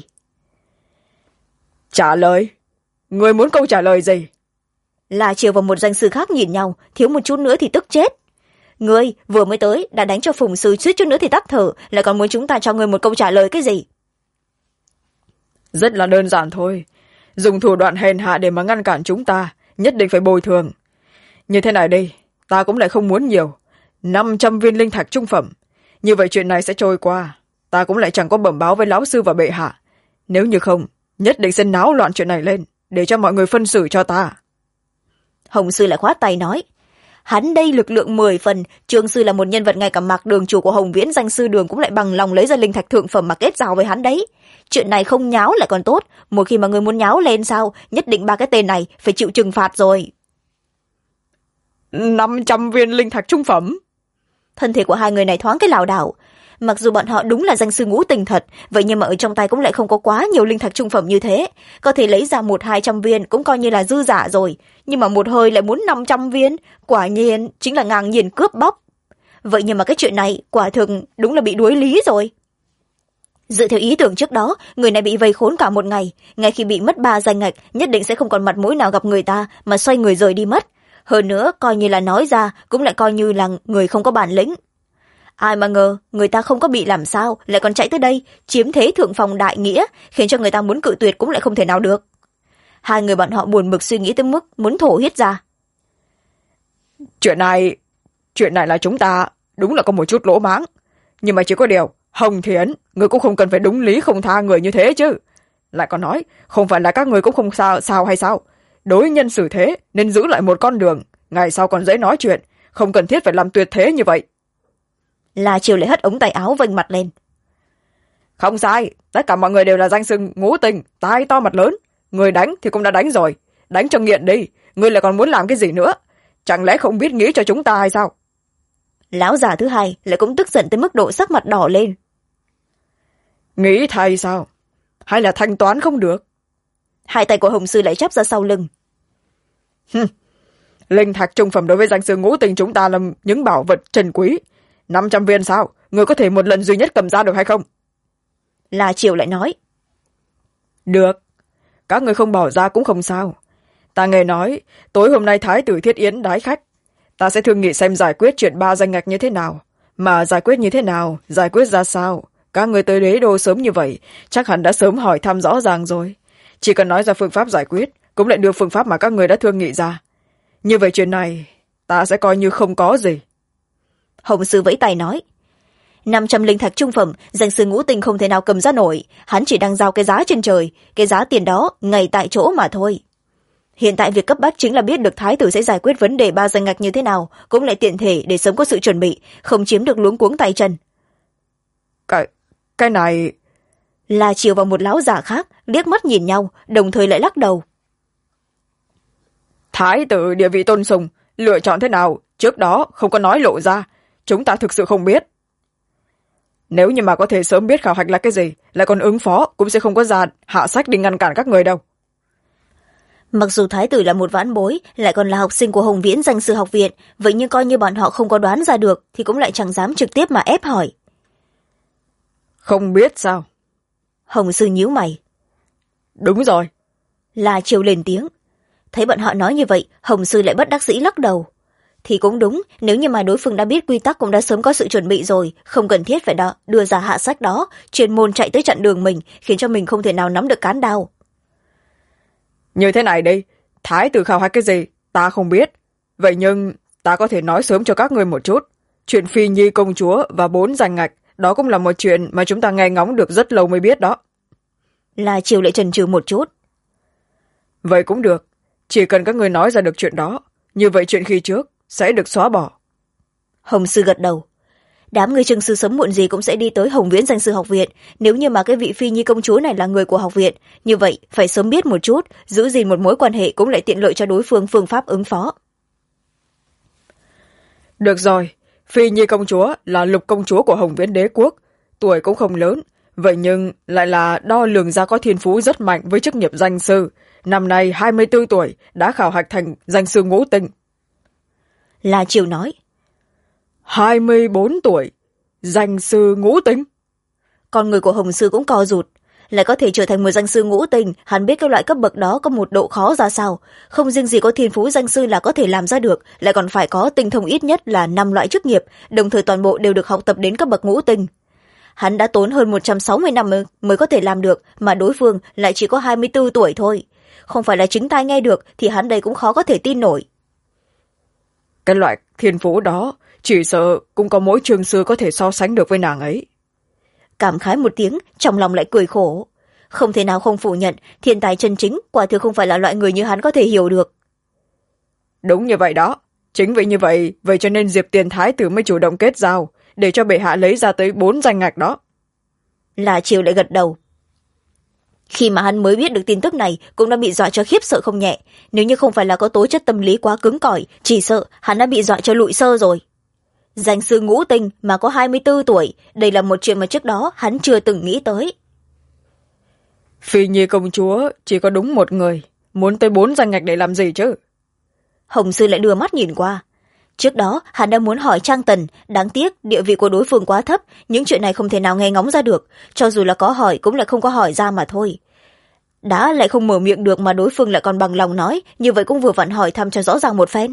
Trả lời? Người muốn câu trả lời gì? Là Triều và một danh sư khác nhìn nhau, thiếu một chút nữa thì tức chết. Ngươi vừa mới tới đã đánh cho Phùng sư suýt chút nữa thì tắt thở, lại còn muốn chúng ta cho ngươi một câu trả lời cái gì? Rất là đơn giản thôi, dùng thủ đoạn hèn hạ để mà ngăn cản chúng ta, nhất định phải bồi thường. Như thế này đi, ta cũng lại không muốn nhiều, 500 viên linh thạch trung phẩm, như vậy chuyện này sẽ trôi qua, ta cũng lại chẳng có bẩm báo với lão sư và bệ hạ. Nếu như không, nhất định sẽ náo loạn chuyện này lên, để cho mọi người phân xử cho ta. Hồng sư lại khoát tay nói, Hắn đây lực lượng 10 phần, Trương sư là một nhân vật ngay cả Mạc Đường chủ của Hồng Viễn danh sư đường cũng lại bằng lòng lấy ra linh thạch thượng phẩm mà kết giao với hắn đấy. Chuyện này không nháo lại còn tốt, một khi mà người muốn nháo lên sao, nhất định ba cái tên này phải chịu trừng phạt rồi. 500 viên linh thạch trung phẩm. Thân thể của hai người này thoáng cái lảo đảo. Mặc dù bọn họ đúng là danh sư ngũ tình thật, vậy nhưng mà ở trong tay cũng lại không có quá nhiều linh thạch trung phẩm như thế. Có thể lấy ra 100-200 viên cũng coi như là dư giả rồi. Nhưng mà một hơi lại muốn 500 viên, quả nhiên chính là ngang nhiên cướp bóc. Vậy nhưng mà cái chuyện này quả thực đúng là bị đuối lý rồi. Dựa theo ý tưởng trước đó, người này bị vây khốn cả một ngày. Ngay khi bị mất 3 danh ngạch, nhất định sẽ không còn mặt mũi nào gặp người ta mà xoay người rời đi mất. Hơn nữa, coi như là nói ra, cũng lại coi như là người không có bản lĩnh. Ai mà ngờ, người ta không có bị làm sao, lại còn chạy tới đây, chiếm thế thượng phòng đại nghĩa, khiến cho người ta muốn cự tuyệt cũng lại không thể nào được. Hai người bọn họ buồn bực suy nghĩ tới mức muốn thổ huyết ra. Chuyện này là chúng ta đúng là có một chút lỗ mãng. Nhưng mà chỉ có điều, Hồng Thiến, người cũng không cần phải đúng lý không tha người như thế chứ. Lại còn nói, không phải là các người cũng không sao hay sao? Đối nhân xử thế nên giữ lại một con đường, ngày sau còn dễ nói chuyện, không cần thiết phải làm tuyệt thế như vậy. La Triều lại hất ống tay áo vênh mặt lên. Không sai, tất cả mọi người đều là danh xưng ngũ tình, tai to mặt lớn. Người đánh thì cũng đã đánh rồi, đánh cho nghiện đi, người lại còn muốn làm cái gì nữa? Chẳng lẽ không biết nghĩ cho chúng ta hay sao? Lão già thứ hai lại cũng tức giận tới mức độ sắc mặt đỏ lên. Nghĩ thay sao? Hay là thanh toán không được? Hai tay của Hồng sư lại chắp ra sau lưng. Linh thạch trung phẩm đối với danh sư ngũ tình chúng ta là những bảo vật trân quý. 500 viên sao? Người có thể một lần duy nhất cầm ra được hay không? La Triều lại nói. Được. Các người không bỏ ra cũng không sao. Ta nghe nói, tối hôm nay Thái tử Thiết Yến đái khách. Ta sẽ thương nghị xem giải quyết chuyện 3 danh ngạch như thế nào. Mà giải quyết như thế nào, giải quyết ra sao? Các người tới đế đô sớm như vậy, chắc hẳn đã sớm hỏi thăm rõ ràng rồi. Chỉ cần nói ra phương pháp giải quyết, cũng lại đưa phương pháp mà các người đã thương nghị ra. Như vậy chuyện này, ta sẽ coi như không có gì. Hồng sư vẫy tay nói. 500 linh thạch trung phẩm, danh sư ngũ tình không thể nào cầm ra nổi. Hắn chỉ đang giao cái giá trên trời, cái giá tiền đó ngay tại chỗ mà thôi. Hiện tại việc cấp bách chính là biết được Thái tử sẽ giải quyết vấn đề 3 danh ngạch như thế nào, cũng lại tiện thể để sớm có sự chuẩn bị, không chiếm được luống cuống tay chân. Cái này... La Triều và một lão già khác liếc mắt nhìn nhau, đồng thời lại lắc đầu. Thái tử địa vị tôn sùng, lựa chọn thế nào, trước đó không có nói lộ ra, chúng ta thực sự không biết. Nếu như mà có thể sớm biết khảo hạch là cái gì, lại còn ứng phó, cũng sẽ không có ra hạ sách đi ngăn cản các người đâu. Mặc dù Thái tử là một vãn bối, lại còn là học sinh của Hồng Viễn danh sư học viện, vậy nhưng coi như bọn họ không có đoán ra được, thì cũng lại chẳng dám trực tiếp mà ép hỏi. Không biết sao? Hồng sư nhíu mày. Đúng rồi. La Triều lên tiếng. Thấy bọn họ nói như vậy, Hồng sư lại bất đắc dĩ lắc đầu. Thì cũng đúng, nếu như mà đối phương đã biết quy tắc cũng đã sớm có sự chuẩn bị rồi, không cần thiết phải đưa ra hạ sách đó, chuyên môn chạy tới chặn đường mình, khiến cho mình không thể nào nắm được cán đao. Như thế này đi, Thái tử khảo hạch cái gì, ta không biết. Vậy nhưng, ta có thể nói sớm cho các người một chút. Chuyện Phi Nhi công chúa và 4 danh ngạch, đó cũng là một chuyện mà chúng ta nghe ngóng được rất lâu mới biết đó. La Triều lại chần chừ một chút. Vậy cũng được, chỉ cần các người nói ra được chuyện đó, như vậy chuyện khi trước sẽ được xóa bỏ. Hồng sư gật đầu. Đám người Trương sư sớm muộn gì cũng sẽ đi tới Hồng Viễn danh sư học viện. Nếu như mà cái vị Phi Nhi công chúa này là người của học viện, như vậy phải sớm biết một chút, giữ gìn một mối quan hệ cũng lại tiện lợi cho đối phương phương pháp ứng phó. Được rồi, Phi Nhi công chúa là lục công chúa của Hồng Viễn đế quốc, tuổi cũng không lớn, vậy nhưng lại là đo lường ra có thiên phú rất mạnh với chức nghiệp danh sư. Năm nay 24 tuổi, đã khảo hạch thành danh sư ngũ tinh. La Triều nói. 24 tuổi, danh sư ngũ tinh. Con người của Hồng sư cũng co rụt. Lại có thể trở thành một danh sư ngũ tinh, hắn biết cái loại cấp bậc đó có một độ khó ra sao. Không riêng gì có thiên phú danh sư là có thể làm ra được, lại còn phải có tinh thông ít nhất là 5 loại chức nghiệp, đồng thời toàn bộ đều được học tập đến cấp bậc ngũ tinh. Hắn đã tốn hơn 160 năm mới có thể làm được, mà đối phương lại chỉ có 24 tuổi thôi. Không phải là chính tai nghe được thì hắn đây cũng khó có thể tin nổi. Cái loại thiên phú đó, chỉ sợ cũng có mỗi trường sư có thể so sánh được với nàng ấy. Cảm khái một tiếng, trong lòng lại cười khổ. Không thể nào không phủ nhận, thiên tài chân chính quả thực không phải là loại người như hắn có thể hiểu được. Đúng như vậy đó, Chính vì như vậy cho nên Diệp Tiền Thái tử mới chủ động kết giao, để cho bệ hạ lấy ra tới 4 danh ngạch đó. Là Triều lại gật đầu. Khi mà hắn mới biết được tin tức này cũng đã bị dọa cho khiếp sợ không nhẹ. Nếu như không phải là có tố chất tâm lý quá cứng cỏi, chỉ sợ hắn đã bị dọa cho lụi xơ rồi. Danh sư ngũ tinh mà có 24 tuổi, đây là một chuyện mà trước đó hắn chưa từng nghĩ tới. Phi Nhi công chúa chỉ có đúng một người, muốn tới 4 danh ngạch để làm gì chứ? Hồng sư lại đưa mắt nhìn qua. Trước đó hắn đã muốn hỏi Trang Tần, đáng tiếc địa vị của đối phương quá thấp, những chuyện này không thể nào nghe ngóng ra được, cho dù là có hỏi cũng lại không có hỏi ra mà thôi. Đã lại không mở miệng được mà đối phương lại còn bằng lòng nói, như vậy cũng vừa vặn hỏi thăm cho rõ ràng một phen.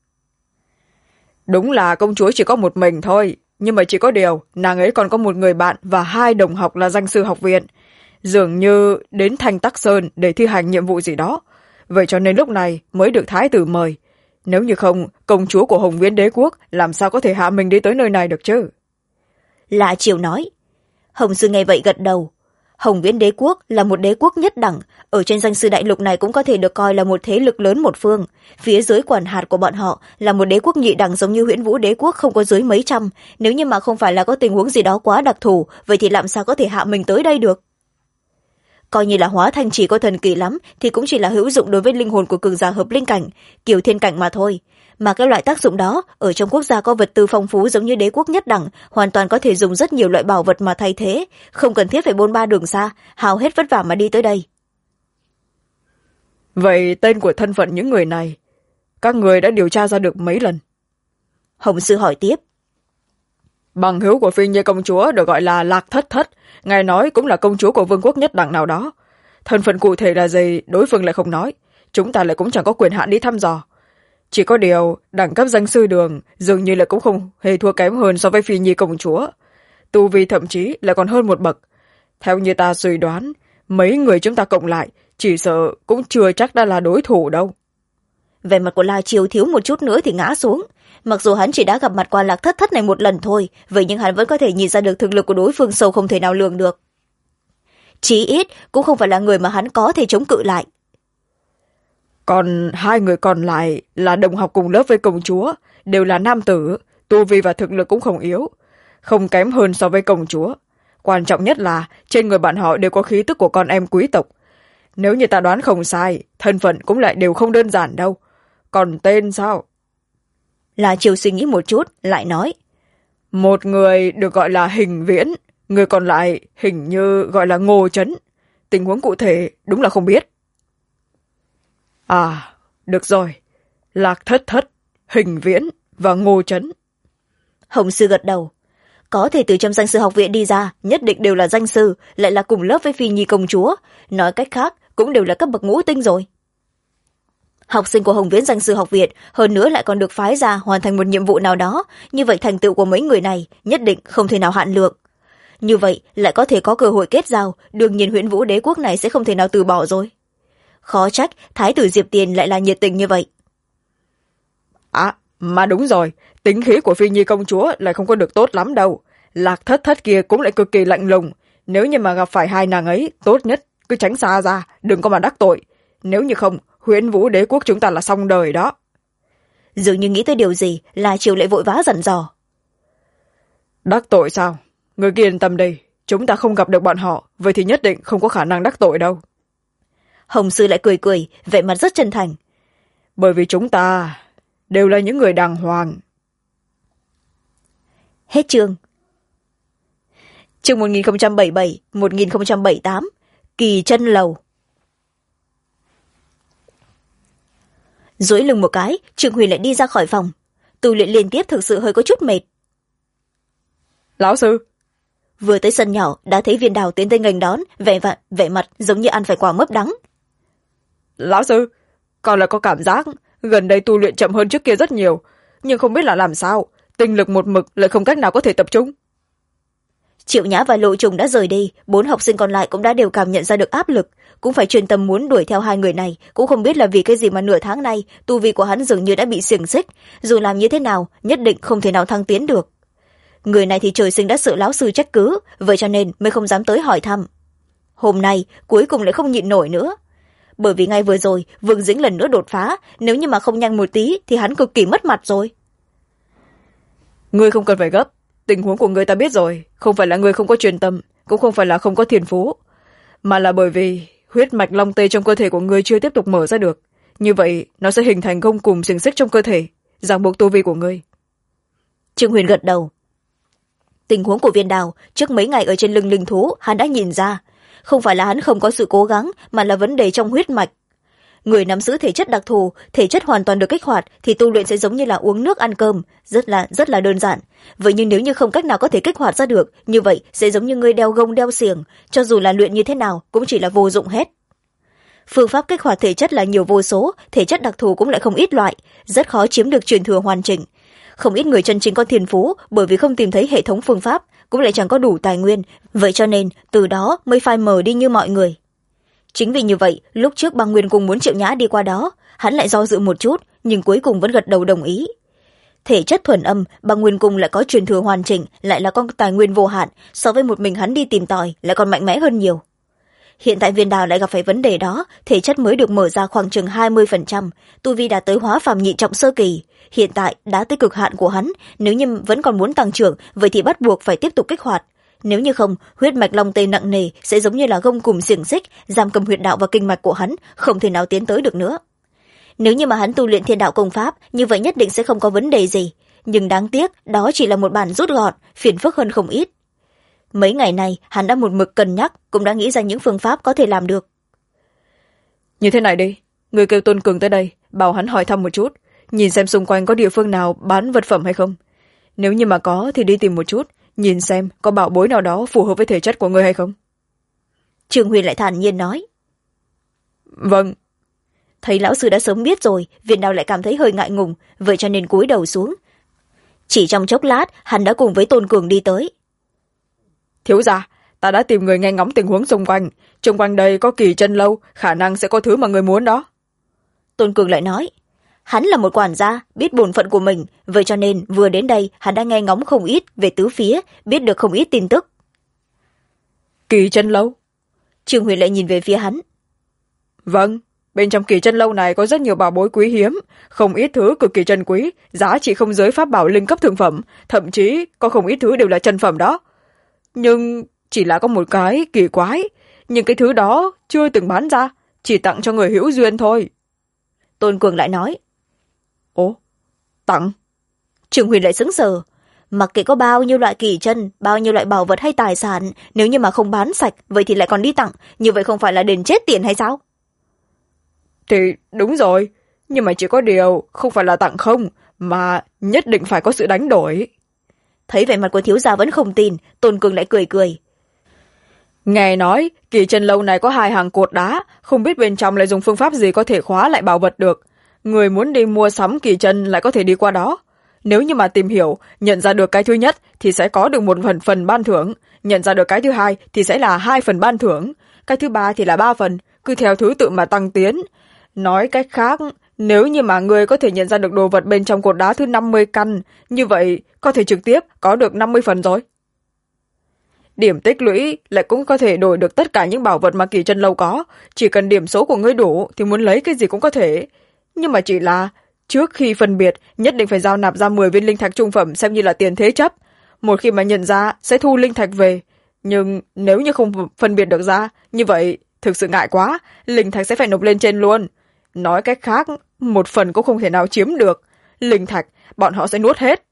Đúng là công chúa chỉ có một mình thôi, nhưng mà chỉ có điều nàng ấy còn có một người bạn và 2 đồng học là danh sư học viện, dường như đến Thanh Tắc Sơn để thi hành nhiệm vụ gì đó, vậy cho nên lúc này mới được thái tử mời. Nếu như không, công chúa của Hồng Viễn đế quốc làm sao có thể hạ mình đi tới nơi này được chứ? Lạ Triều nói. Hồng sư nghe vậy gật đầu. Hồng Viễn đế quốc là một đế quốc nhất đẳng, ở trên danh sư đại lục này cũng có thể được coi là một thế lực lớn một phương. Phía dưới quản hạt của bọn họ là một đế quốc nhị đẳng giống như Huyễn Vũ đế quốc không có dưới mấy trăm. Nếu như mà không phải là có tình huống gì đó quá đặc thù, vậy thì làm sao có thể hạ mình tới đây được? Coi như là hóa thành chỉ có thần kỳ lắm thì cũng chỉ là hữu dụng đối với linh hồn của cường giả hợp linh cảnh, kiểu thiên cảnh mà thôi. Mà cái loại tác dụng đó ở trong quốc gia có vật tư phong phú giống như đế quốc nhất đẳng, hoàn toàn có thể dùng rất nhiều loại bảo vật mà thay thế, không cần thiết phải bôn ba đường xa, hao hết vất vả mà đi tới đây. Vậy tên của thân phận những người này các người đã điều tra ra được mấy lần? Hồng sư hỏi tiếp. Bằng hữu của Phi Nhi công chúa được gọi là Lạc Thất Thất, ngài nói cũng là công chúa của vương quốc nhất đẳng nào đó. Thân phận cụ thể là gì đối phương lại không nói, chúng ta lại cũng chẳng có quyền hạn đi thăm dò. Chỉ có điều đẳng cấp danh sư đường dường như là cũng không hề thua kém hơn so với Phi Nhi công chúa, tu vi thậm chí lại còn hơn một bậc. Theo như ta suy đoán, mấy người chúng ta cộng lại chỉ sợ cũng chưa chắc đã là đối thủ đâu. Vẻ mặt của La Chiêu thiếu một chút nữa thì ngã xuống. Mặc dù hắn chỉ đã gặp mặt qua Lạc Thất Thất này một lần thôi, vậy nhưng hắn vẫn có thể nhìn ra được thực lực của đối phương sâu không thể nào lường được. Chí ít cũng không phải là người mà hắn có thể chống cự lại. Còn 2 người còn lại là đồng học cùng lớp với công chúa, đều là nam tử, tu vi và thực lực cũng không yếu, không kém hơn so với công chúa. Quan trọng nhất là trên người bạn họ đều có khí tức của con em quý tộc. Nếu như ta đoán không sai, thân phận cũng lại đều không đơn giản đâu. Còn tên sao? La Chiêu suy nghĩ một chút, lại nói. Một người được gọi là Hình Viễn, người còn lại hình như gọi là Ngô Trấn. Tình huống cụ thể đúng là không biết. À, được rồi. Lạc Thất Thất, Hình Viễn và Ngô Trấn. Hồng sư gật đầu. Có thể từ trong danh sư học viện đi ra, nhất định đều là danh sư, lại là cùng lớp với Phi Nhi công chúa. Nói cách khác, cũng đều là cấp bậc ngũ tinh rồi. Học sinh của Hồng Viễn danh sư học viện, hơn nữa lại còn được phái ra hoàn thành một nhiệm vụ nào đó, như vậy thành tựu của mấy người này nhất định không thể nào hạn lượng. Như vậy lại có thể có cơ hội kết giao, đương nhiên Huyễn Vũ đế quốc này sẽ không thể nào từ bỏ rồi. Khó trách thái tử Diệp Tiền lại là nhiệt tình như vậy. À, mà đúng rồi, tính khí của Phi Nhi công chúa lại không có được tốt lắm đâu. Lạc Thất Thất kia cũng lại cực kỳ lạnh lùng. Nếu như mà gặp phải 2 nàng ấy, tốt nhất cứ tránh xa ra, đừng có mà đắc tội. Nếu như không, Huyễn Vũ đế quốc chúng ta là xong đời đó. Dường như nghĩ tới điều gì, La Triều lại vội vã dặn dò. Đắc tội sao? Người kia yên tâm đi, chúng ta không gặp được bọn họ, vậy thì nhất định không có khả năng đắc tội đâu. Hồng sư lại cười cười, vẻ mặt rất chân thành. Bởi vì chúng ta đều là những người đàng hoàng. Hết chương. Chương 1077-1078, Kỳ Chân Lầu. Duỗi lưng một cái, Trương Huyền lại đi ra khỏi phòng. Tu luyện liên tiếp thực sự hơi có chút mệt. Lão sư. Vừa tới sân nhỏ đã thấy Viên Đào tiến tới nghênh đón, vẻ mặt giống như ăn phải quả mướp đắng. Lão sư, còn là có cảm giác gần đây tu luyện chậm hơn trước kia rất nhiều, nhưng không biết là làm sao, tinh lực một mực lại không cách nào có thể tập trung. Triệu Nhã và Lộ Trùng đã rời đi, 4 học sinh còn lại cũng đã đều cảm nhận ra được áp lực, cũng phải chuyên tâm muốn đuổi theo 2 người này, cũng không biết là vì cái gì mà nửa tháng nay tu vi của hắn dường như đã bị xiềng xích, dù làm như thế nào nhất định không thể nào thăng tiến được. Người này thì trời sinh đã sợ lão sư trách cứ, vậy cho nên mới không dám tới hỏi thăm. Hôm nay cuối cùng lại không nhịn nổi nữa. bởi vì ngay vừa rồi Vương Dĩnh lần nữa đột phá, nếu như mà không nhanh một tí thì hắn cực kỳ mất mặt rồi. Ngươi không cần phải gấp, tình huống của ngươi ta biết rồi, không phải là ngươi không có truyền tâm, cũng không phải là không có thiên phú, mà là bởi vì huyết mạch long tê trong cơ thể của ngươi chưa tiếp tục mở ra được. Như vậy nó sẽ hình thành gông cùm xiềng xích trong cơ thể, ràng buộc tu vi của ngươi. Trương Huyền gật đầu. Tình huống của Viên Đào trước mấy ngày ở trên lưng linh thú hắn đã nhìn ra, không phải là hắn không có sự cố gắng, mà là vấn đề trong huyết mạch. Người nắm giữ thể chất đặc thù, thể chất hoàn toàn được kích hoạt thì tu luyện sẽ giống như là uống nước ăn cơm, rất là đơn giản. Vậy nhưng nếu như không cách nào có thể kích hoạt ra được, như vậy sẽ giống như người đeo gông đeo xiềng, cho dù là luyện như thế nào cũng chỉ là vô dụng hết. Phương pháp kích hoạt thể chất là nhiều vô số, thể chất đặc thù cũng lại không ít loại, rất khó chiếm được truyền thừa hoàn chỉnh. Không ít người chân chính có thiên phú, bởi vì không tìm thấy hệ thống phương pháp, cũng lại chẳng có đủ tài nguyên, vậy cho nên từ đó mới phai mờ đi như mọi người. Chính vì như vậy, lúc trước Băng Nguyên Cung muốn Triệu Nhã đi qua đó, hắn lại do dự một chút, nhưng cuối cùng vẫn gật đầu đồng ý. Thể chất thuần âm, Băng Nguyên Cung lại có truyền thừa hoàn chỉnh, lại là con tài nguyên vô hạn, so với một mình hắn đi tìm tòi lại còn mạnh mẽ hơn nhiều. Hiện tại Viên Đào lại gặp phải vấn đề đó, thể chất mới được mở ra khoảng chừng 20%, tu vi đã tới hóa phàm nhị trọng sơ kỳ, hiện tại đã tới cực hạn của hắn, nếu như vẫn còn muốn tăng trưởng, vậy thì bắt buộc phải tiếp tục kích hoạt. Nếu như không, huyết mạch long tê nặng nề sẽ giống như là gông cùm xiềng xích, giam cầm huyệt đạo và kinh mạch của hắn, không thể nào tiến tới được nữa. Nếu như mà hắn tu luyện thiên đạo công pháp, như vậy nhất định sẽ không có vấn đề gì, nhưng đáng tiếc đó chỉ là một bản rút gọn, phiền phức hơn không ít. Mấy ngày này hắn đã một mực cân nhắc, cũng đã nghĩ ra những phương pháp có thể làm được. Như thế này đi, người kêu Tôn Cường tới đây, bảo hắn hỏi thăm một chút, nhìn xem xung quanh có địa phương nào bán vật phẩm hay không. Nếu như mà có thì đi tìm một chút, nhìn xem có bảo bối nào đó phù hợp với thể chất của người hay không. Trương Huyền lại thản nhiên nói. Vâng. Thấy lão sư đã sớm biết rồi, Viên Đào lại cảm thấy hơi ngại ngùng, vậy cho nên cúi đầu xuống. Chỉ trong chốc lát hắn đã cùng với Tôn Cường đi tới. Thiếu gia, ta đã tìm người nghe ngóng tình huống xung quanh đây có Kỳ Chân Lâu, khả năng sẽ có thứ mà người muốn đó. Tôn Cường lại nói, hắn là một quản gia, biết bổn phận của mình, vậy cho nên vừa đến đây hắn đã nghe ngóng không ít về tứ phía, biết được không ít tin tức. Kỳ Chân Lâu? Trương Huyền lại nhìn về phía hắn. Vâng, bên trong Kỳ Chân Lâu này có rất nhiều bảo bối quý hiếm, không ít thứ cực kỳ chân quý, giá trị không giới pháp bảo linh cấp thượng phẩm, thậm chí có không ít thứ đều là chân phẩm đó. Nhưng chỉ là có một cái kỳ quái, nhưng cái thứ đó chưa từng bán ra, chỉ tặng cho người hữu duyên thôi. Tôn Cường lại nói. Ồ, tặng? Trương Huyền lại sững sờ. Mặc kệ có bao nhiêu loại kỳ chân, bao nhiêu loại bảo vật hay tài sản, nếu như mà không bán sạch, vậy thì lại còn đi tặng, như vậy không phải là đền chết tiền hay sao? Thì đúng rồi, nhưng mà chỉ có điều không phải là tặng không, mà nhất định phải có sự đánh đổi. Thấy vẻ mặt của thiếu gia vẫn không tin, Tôn Cường lại cười cười. Nghe nói Kỳ Chân Lâu này có 2 hàng cột đá, không biết bên trong lại dùng phương pháp gì có thể khóa lại bảo vật được. Người muốn đi mua sắm kỳ chân lại có thể đi qua đó. Nếu như mà tìm hiểu, nhận ra được cái thứ nhất thì sẽ có được 1 phần ban thưởng, nhận ra được cái thứ hai thì sẽ là 2 phần ban thưởng, cái thứ ba thì là 3 phần, cứ theo thứ tự mà tăng tiến. Nói cách khác, nếu như mà người có thể nhận ra được đồ vật bên trong cột đá thứ 50 căn, như vậy có thể trực tiếp có được 50 phần rồi. Điểm tích lũy lại cũng có thể đổi được tất cả những bảo vật mà Kỳ Chân Lâu có, chỉ cần điểm số của ngươi đủ thì muốn lấy cái gì cũng có thể. Nhưng mà chỉ là trước khi phân biệt nhất định phải giao nạp ra 10 viên linh thạch trung phẩm xem như là tiền thế chấp. Một khi mà nhận ra sẽ thu linh thạch về, nhưng nếu như không phân biệt được ra, như vậy thực sự ngại quá, linh thạch sẽ phải nộp lên trên luôn. Nói cách khác, 1 phần cũng không thể nào chiếm được, linh thạch bọn họ sẽ nuốt hết.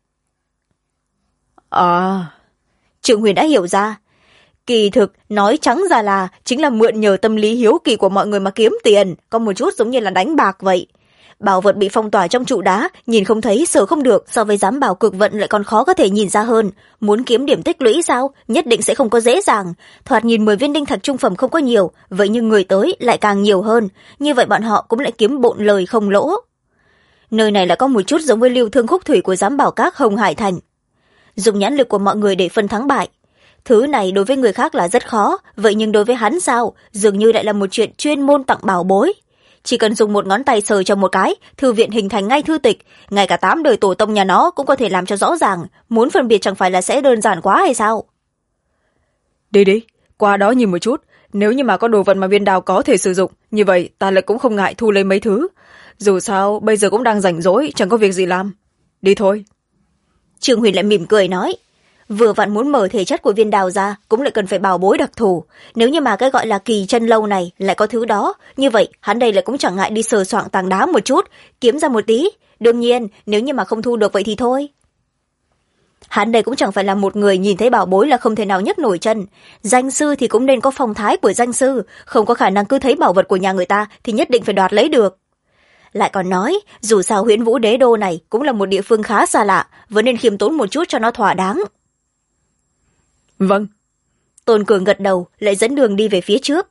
Trương Huyền đã hiểu ra. Kỳ thực, nói trắng ra là chính là mượn nhờ tâm lý hiếu kỳ của mọi người mà kiếm tiền, có một chút giống như là đánh bạc vậy. Bảo vật bị phong tỏa trong trụ đá, nhìn không thấy, sờ không được, so với giám bảo cực vận lại còn khó có thể nhìn ra hơn. Muốn kiếm điểm tích lũy sao? Nhất định sẽ không có dễ dàng. Thoạt nhìn 10 viên linh thạch trung phẩm không có nhiều, vậy nhưng người tới lại càng nhiều hơn. Như vậy bọn họ cũng lại kiếm bộn lời không lỗ. Nơi này lại có một chút giống với Lưu Thương Khúc Thủy của giám bảo các Hồng Hải Thành. Dùng nhãn lực của mọi người để phân thắng bại. Thứ này đối với người khác là rất khó, vậy nhưng đối với hắn sao? Dường như lại là một chuyện chuyên môn tặng bảo bối. Chỉ cần dùng một ngón tay sờ cho một cái, thư viện hình thành ngay thư tịch, ngay cả 8 đời tổ tông nhà nó cũng có thể làm cho rõ ràng, muốn phân biệt chẳng phải là sẽ đơn giản quá hay sao? Đi đi, qua đó nhìn một chút, nếu như mà có đồ vật mà viên đào có thể sử dụng, như vậy ta lại cũng không ngại thu lấy mấy thứ. Dù sao bây giờ cũng đang rảnh rỗi, chẳng có việc gì làm. Đi thôi. Trương Huyền lại mỉm cười nói, vừa vặn muốn mở thể chất của viên đào ra cũng lại cần phải bảo bối đặc thù. Nếu như mà cái gọi là kỳ chân lâu này lại có thứ đó, như vậy hắn đây lại cũng chẳng ngại đi sờ soạng tảng đá một chút, kiếm ra một tí. Đương nhiên nếu như mà không thu được vậy thì thôi. Hắn đây cũng chẳng phải là một người nhìn thấy bảo bối là không thể nào nhấc nổi chân. Danh sư thì cũng nên có phong thái của danh sư, không có khả năng cứ thấy bảo vật của nhà người ta thì nhất định phải đoạt lấy được. Lại còn nói, dù sao Huyễn Vũ Đế Đô này cũng là một địa phương khá xa lạ, vẫn nên khiêm tốn một chút cho nó thỏa đáng. Vâng. Tôn Cường gật đầu, lại dẫn đường đi về phía trước.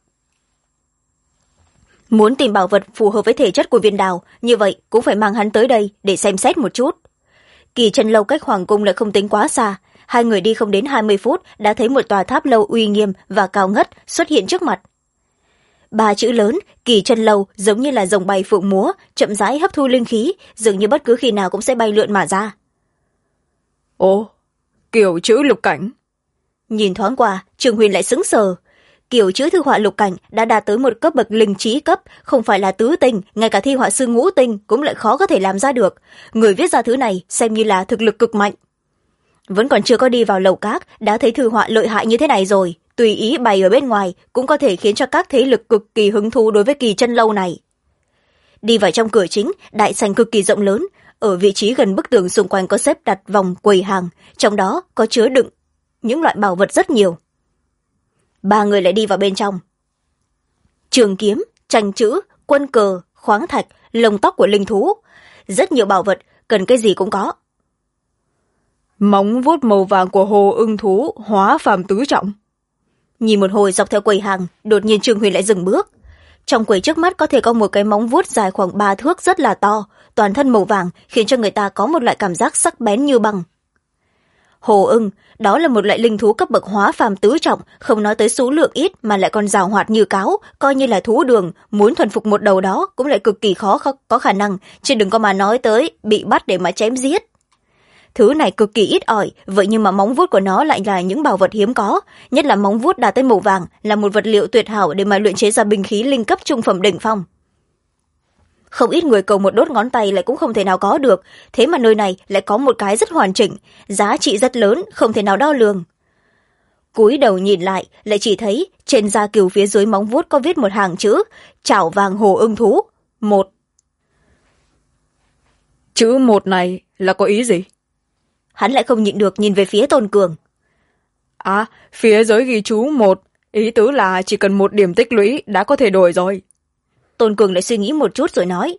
Muốn tìm bảo vật phù hợp với thể chất của viên đào, như vậy cũng phải mang hắn tới đây để xem xét một chút. Kỳ chân lâu cách hoàng cung lại không tính quá xa, hai người đi không đến 20 phút đã thấy một tòa tháp lâu uy nghiêm và cao ngất xuất hiện trước mặt. 3 chữ lớn Kỳ chân lâu giống như là rồng bay phượng múa, chậm rãi hấp thu linh khí, dường như bất cứ khi nào cũng sẽ bay lượn mà ra. Ồ, kiểu chữ lục cảnh. Nhìn thoáng qua, Trương Huyền lại sững sờ. Kiểu chữ thư họa lục cảnh đã đạt tới một cấp bậc linh trí cấp, không phải là tứ tinh, ngay cả thi họa sư ngũ tinh cũng lại khó có thể làm ra được. Người viết ra thứ này xem như là thực lực cực mạnh. Vẫn còn chưa có đi vào lầu các đã thấy thư họa lợi hại như thế này rồi, tùy ý bày ở bên ngoài cũng có thể khiến cho các thế lực cực kỳ hứng thú đối với kỳ chân lâu này. Đi vào trong cửa chính, đại sảnh cực kỳ rộng lớn, ở vị trí gần bức tường xung quanh có xếp đặt vòng quầy hàng, trong đó có chứa đựng những loại bảo vật rất nhiều. 3 người lại đi vào bên trong. Trường kiếm, tranh chữ, quân cờ, khoáng thạch, lông tóc của linh thú, rất nhiều bảo vật, cần cái gì cũng có. Móng vuốt màu vàng của hồ ưng thú hóa phàm tứ trọng. Nhìn một hồi dọc theo quầy hàng, đột nhiên Trương Huyền lại dừng bước. Trong quầy trước mắt có thể có một cái móng vuốt dài khoảng 3 thước rất là to, toàn thân màu vàng, khiến cho người ta có một loại cảm giác sắc bén như băng. Hồ ưng, đó là một loại linh thú cấp bậc hóa phàm tứ trọng, không nói tới số lượng ít mà lại còn giàu hoạt như cáo, coi như là thú đường, muốn thuần phục một đầu đó cũng lại cực kỳ khó có khả năng, chứ đừng có mà nói tới bị bắt để mà chém giết. Thứ này cực kỳ ít ỏi, vậy nhưng mà móng vuốt của nó lại là những bảo vật hiếm có, nhất là móng vuốt đạt tới màu vàng, là một vật liệu tuyệt hảo để mà luyện chế ra binh khí linh cấp trung phẩm đỉnh phong. Không ít người cầu một đốt ngón tay lại cũng không thể nào có được, thế mà nơi này lại có một cái rất hoàn chỉnh, giá trị rất lớn, không thể nào đo lường. Cúi đầu nhìn lại, lại chỉ thấy trên da cừu phía dưới móng vuốt có viết một hàng chữ, chảo vàng hồ ưng thú, 1. Chữ 1 này là có ý gì? Hắn lại không nhịn được nhìn về phía Tôn Cường. À, phía dưới ghi chú 1, ý tứ là chỉ cần 1 điểm tích lũy đã có thể đổi rồi. Tôn Cường lại suy nghĩ một chút rồi nói.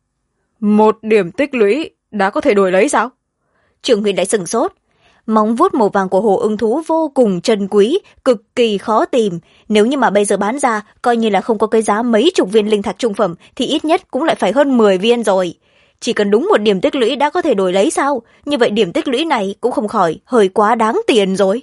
1 điểm tích lũy đã có thể đổi lấy sao? Trương Huyền lại sửng sốt. Móng vuốt màu vàng của hồ ưng thú vô cùng trân quý, cực kỳ khó tìm. Nếu như mà bây giờ bán ra, coi như là không có cái giá mấy chục viên linh thạch trung phẩm, thì ít nhất cũng lại phải hơn 10 viên rồi. Chỉ cần đúng 1 điểm tích lũy đã có thể đổi lấy sao? Như vậy điểm tích lũy này cũng không khỏi hơi quá đáng tiền rồi.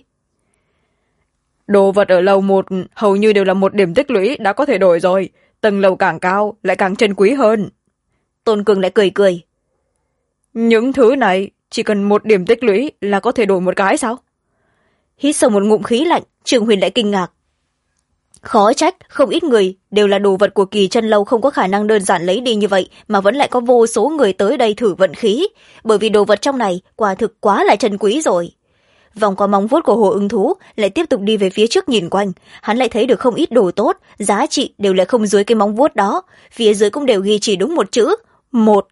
Đồ vật ở lầu 1 hầu như đều là 1 điểm tích lũy đã có thể đổi rồi. Tầng lầu càng cao lại càng trân quý hơn. Tôn Cường lại cười cười. Những thứ này chỉ cần 1 điểm tích lũy là có thể đổi một cái sao? Hít sâu một ngụm khí lạnh, Trương Huyền lại kinh ngạc. Khó trách, không ít người đều là đồ vật của kỳ chân lâu không có khả năng đơn giản lấy đi như vậy mà vẫn lại có vô số người tới đây thử vận khí, bởi vì đồ vật trong này quả thực quá là trân quý rồi. Vòng qua móng vuốt của hồ ưng thú, lại tiếp tục đi về phía trước nhìn quanh, hắn lại thấy được không ít đồ tốt, giá trị đều lại không dưới cái móng vuốt đó, phía dưới cũng đều ghi chỉ đúng một chữ, 1.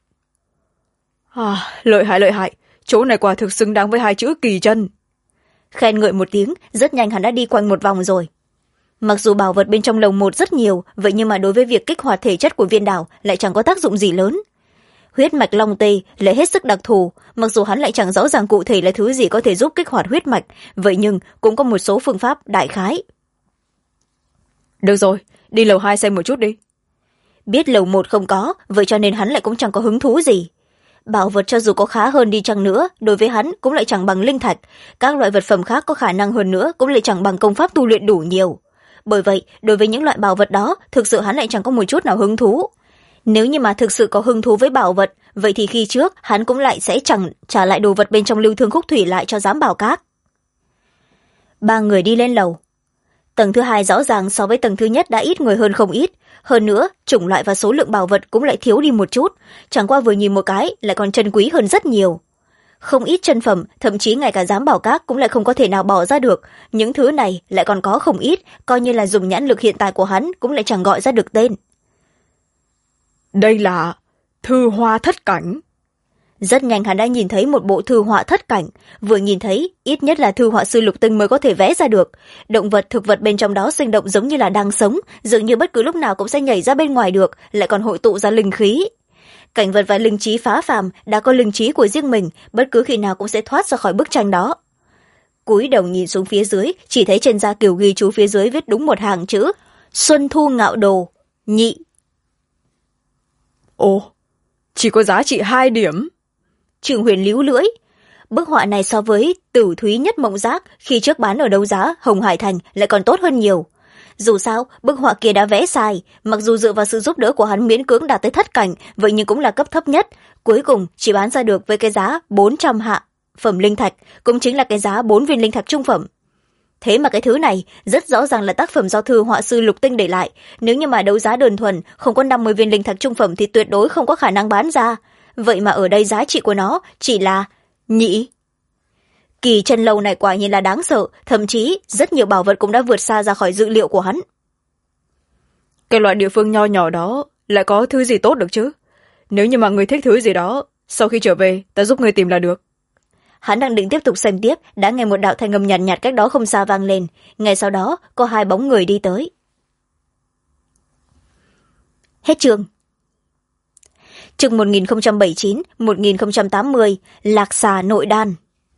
À, lợi hại, chỗ này quả thực xứng đáng với 2 chữ kỳ chân. Khen ngợi một tiếng, rất nhanh hắn đã đi quanh một vòng rồi. Mặc dù bảo vật bên trong lầu 1 rất nhiều, vậy nhưng mà đối với việc kích hoạt thể chất của viên đảo lại chẳng có tác dụng gì lớn. Huyết mạch long tê lại hết sức đặc thù, mặc dù hắn lại chẳng rõ ràng cụ thể là thứ gì có thể giúp kích hoạt huyết mạch, vậy nhưng cũng có một số phương pháp đại khái. Được rồi, đi lầu 2 xem một chút đi. Biết lầu 1 không có, vậy cho nên hắn lại cũng chẳng có hứng thú gì. Bảo vật cho dù có khá hơn đi chăng nữa, đối với hắn cũng lại chẳng bằng linh thạch, các loại vật phẩm khác có khả năng hơn nữa cũng lại chẳng bằng công pháp tu luyện đủ nhiều. Bởi vậy, đối với những loại bảo vật đó, thực sự hắn lại chẳng có một chút nào hứng thú. Nếu như mà thực sự có hứng thú với bảo vật, vậy thì khi trước hắn cũng lại sẽ chẳng trả lại đồ vật bên trong lưu thương khúc thủy lại cho giám bảo các. 3 người đi lên lầu. Tầng thứ hai rõ ràng so với tầng thứ nhất đã ít người hơn không ít. Hơn nữa, chủng loại và số lượng bảo vật cũng lại thiếu đi một chút. Chẳng qua vừa nhìn một cái lại còn chân quý hơn rất nhiều. Không ít chân phẩm, thậm chí ngay cả giám bảo các cũng lại không có thể nào bỏ ra được. Những thứ này lại còn có không ít, coi như là dùng nhãn lực hiện tại của hắn cũng lại chẳng gọi ra được tên. Đây là thư hoa thất cảnh. Rất nhanh hắn đã nhìn thấy một bộ thư họa thất cảnh. Vừa nhìn thấy, ít nhất là thư họa sư Lục Tinh mới có thể vẽ ra được. Động vật, thực vật bên trong đó sinh động giống như là đang sống, dường như bất cứ lúc nào cũng sẽ nhảy ra bên ngoài được, lại còn hội tụ ra linh khí. Cảnh vật và linh trí phá phàm đã có linh trí của riêng mình, bất cứ khi nào cũng sẽ thoát ra khỏi bức tranh đó. Cúi đầu nhìn xuống phía dưới, chỉ thấy trên da kiều ghi chú phía dưới viết đúng một hàng chữ: Xuân Thu Ngạo Đồ, nhị. Ồ, chỉ có giá trị 2 điểm. Trương Huyền líu lưỡi. Bức họa này so với Tử Thúy Nhất Mộng Giác khi trước bán ở đấu giá Hồng Hải Thành lại còn tốt hơn nhiều. Dù sao, bức họa kia đã vẽ sai, mặc dù dựa vào sự giúp đỡ của hắn miễn cưỡng đạt tới thất cảnh, vậy nhưng cũng là cấp thấp nhất, cuối cùng chỉ bán ra được với cái giá 400 hạ phẩm linh thạch, cũng chính là cái giá 4 viên linh thạch trung phẩm. Thế mà cái thứ này rất rõ ràng là tác phẩm do thư họa sư Lục Tinh để lại, nếu như mà đấu giá đơn thuần không có 50 viên linh thạch trung phẩm thì tuyệt đối không có khả năng bán ra. Vậy mà ở đây giá trị của nó chỉ là nhị. Kỳ chân lâu này quả nhiên là đáng sợ, thậm chí rất nhiều bảo vật cũng đã vượt xa ra khỏi dự liệu của hắn. Cái loại địa phương nho nhỏ đó lại có thứ gì tốt được chứ? Nếu như mà người thích thứ gì đó, sau khi trở về ta giúp người tìm là được. Hắn đang định tiếp tục xem tiếp, đã nghe một đạo thanh âm nhàn nhạt cách đó không xa vang lên. Ngay sau đó có 2 bóng người đi tới. Hết chương. Chương 1079-1080, Lạc Xà Nội Đan.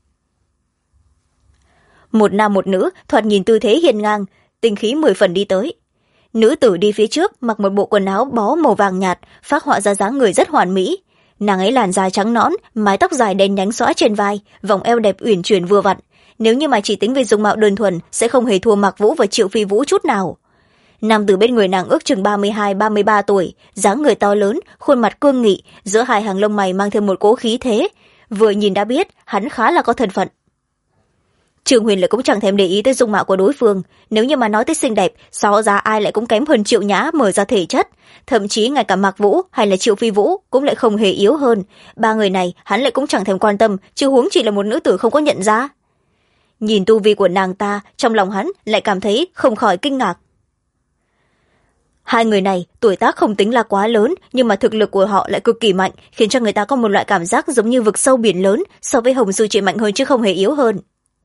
Một nam một nữ, thoạt nhìn tư thế hiên ngang, tinh khí 10 phần đi tới. Nữ tử đi phía trước mặc một bộ quần áo bó màu vàng nhạt, phác họa ra dáng người rất hoàn mỹ. Nàng ấy làn da trắng nõn, mái tóc dài đen nhánh xõa trên vai, vòng eo đẹp uyển chuyển vừa vặn. Nếu như mà chỉ tính về dung mạo đơn thuần, sẽ không hề thua Mạc Vũ và Triệu Phi Vũ chút nào. Nam tử bên người nàng ước chừng 32-33 tuổi, dáng người to lớn, khuôn mặt cương nghị, giữa 2 hàng lông mày mang thêm một cỗ khí thế. Vừa nhìn đã biết, hắn khá là có thân phận. Trương Huyền lại cũng chẳng thèm để ý tới dung mạo của đối phương, nếu như mà nói tới xinh đẹp, so ra ai lại cũng kém hơn Triệu Nhã mở ra thể chất, thậm chí ngay cả Mạc Vũ hay là Triệu Phi Vũ cũng lại không hề yếu hơn. 3 người này hắn lại cũng chẳng thèm quan tâm, chứ huống chỉ là một nữ tử không có nhận ra. Nhìn tu vi của nàng ta, trong lòng hắn lại cảm thấy không khỏi kinh ngạc. 2 người này tuổi tác không tính là quá lớn, nhưng mà thực lực của họ lại cực kỳ mạnh, khiến cho người ta có một loại cảm giác giống như vực sâu biển lớn, so với Hồng Sư chỉ mạnh hơn chứ không hề yếu hơn.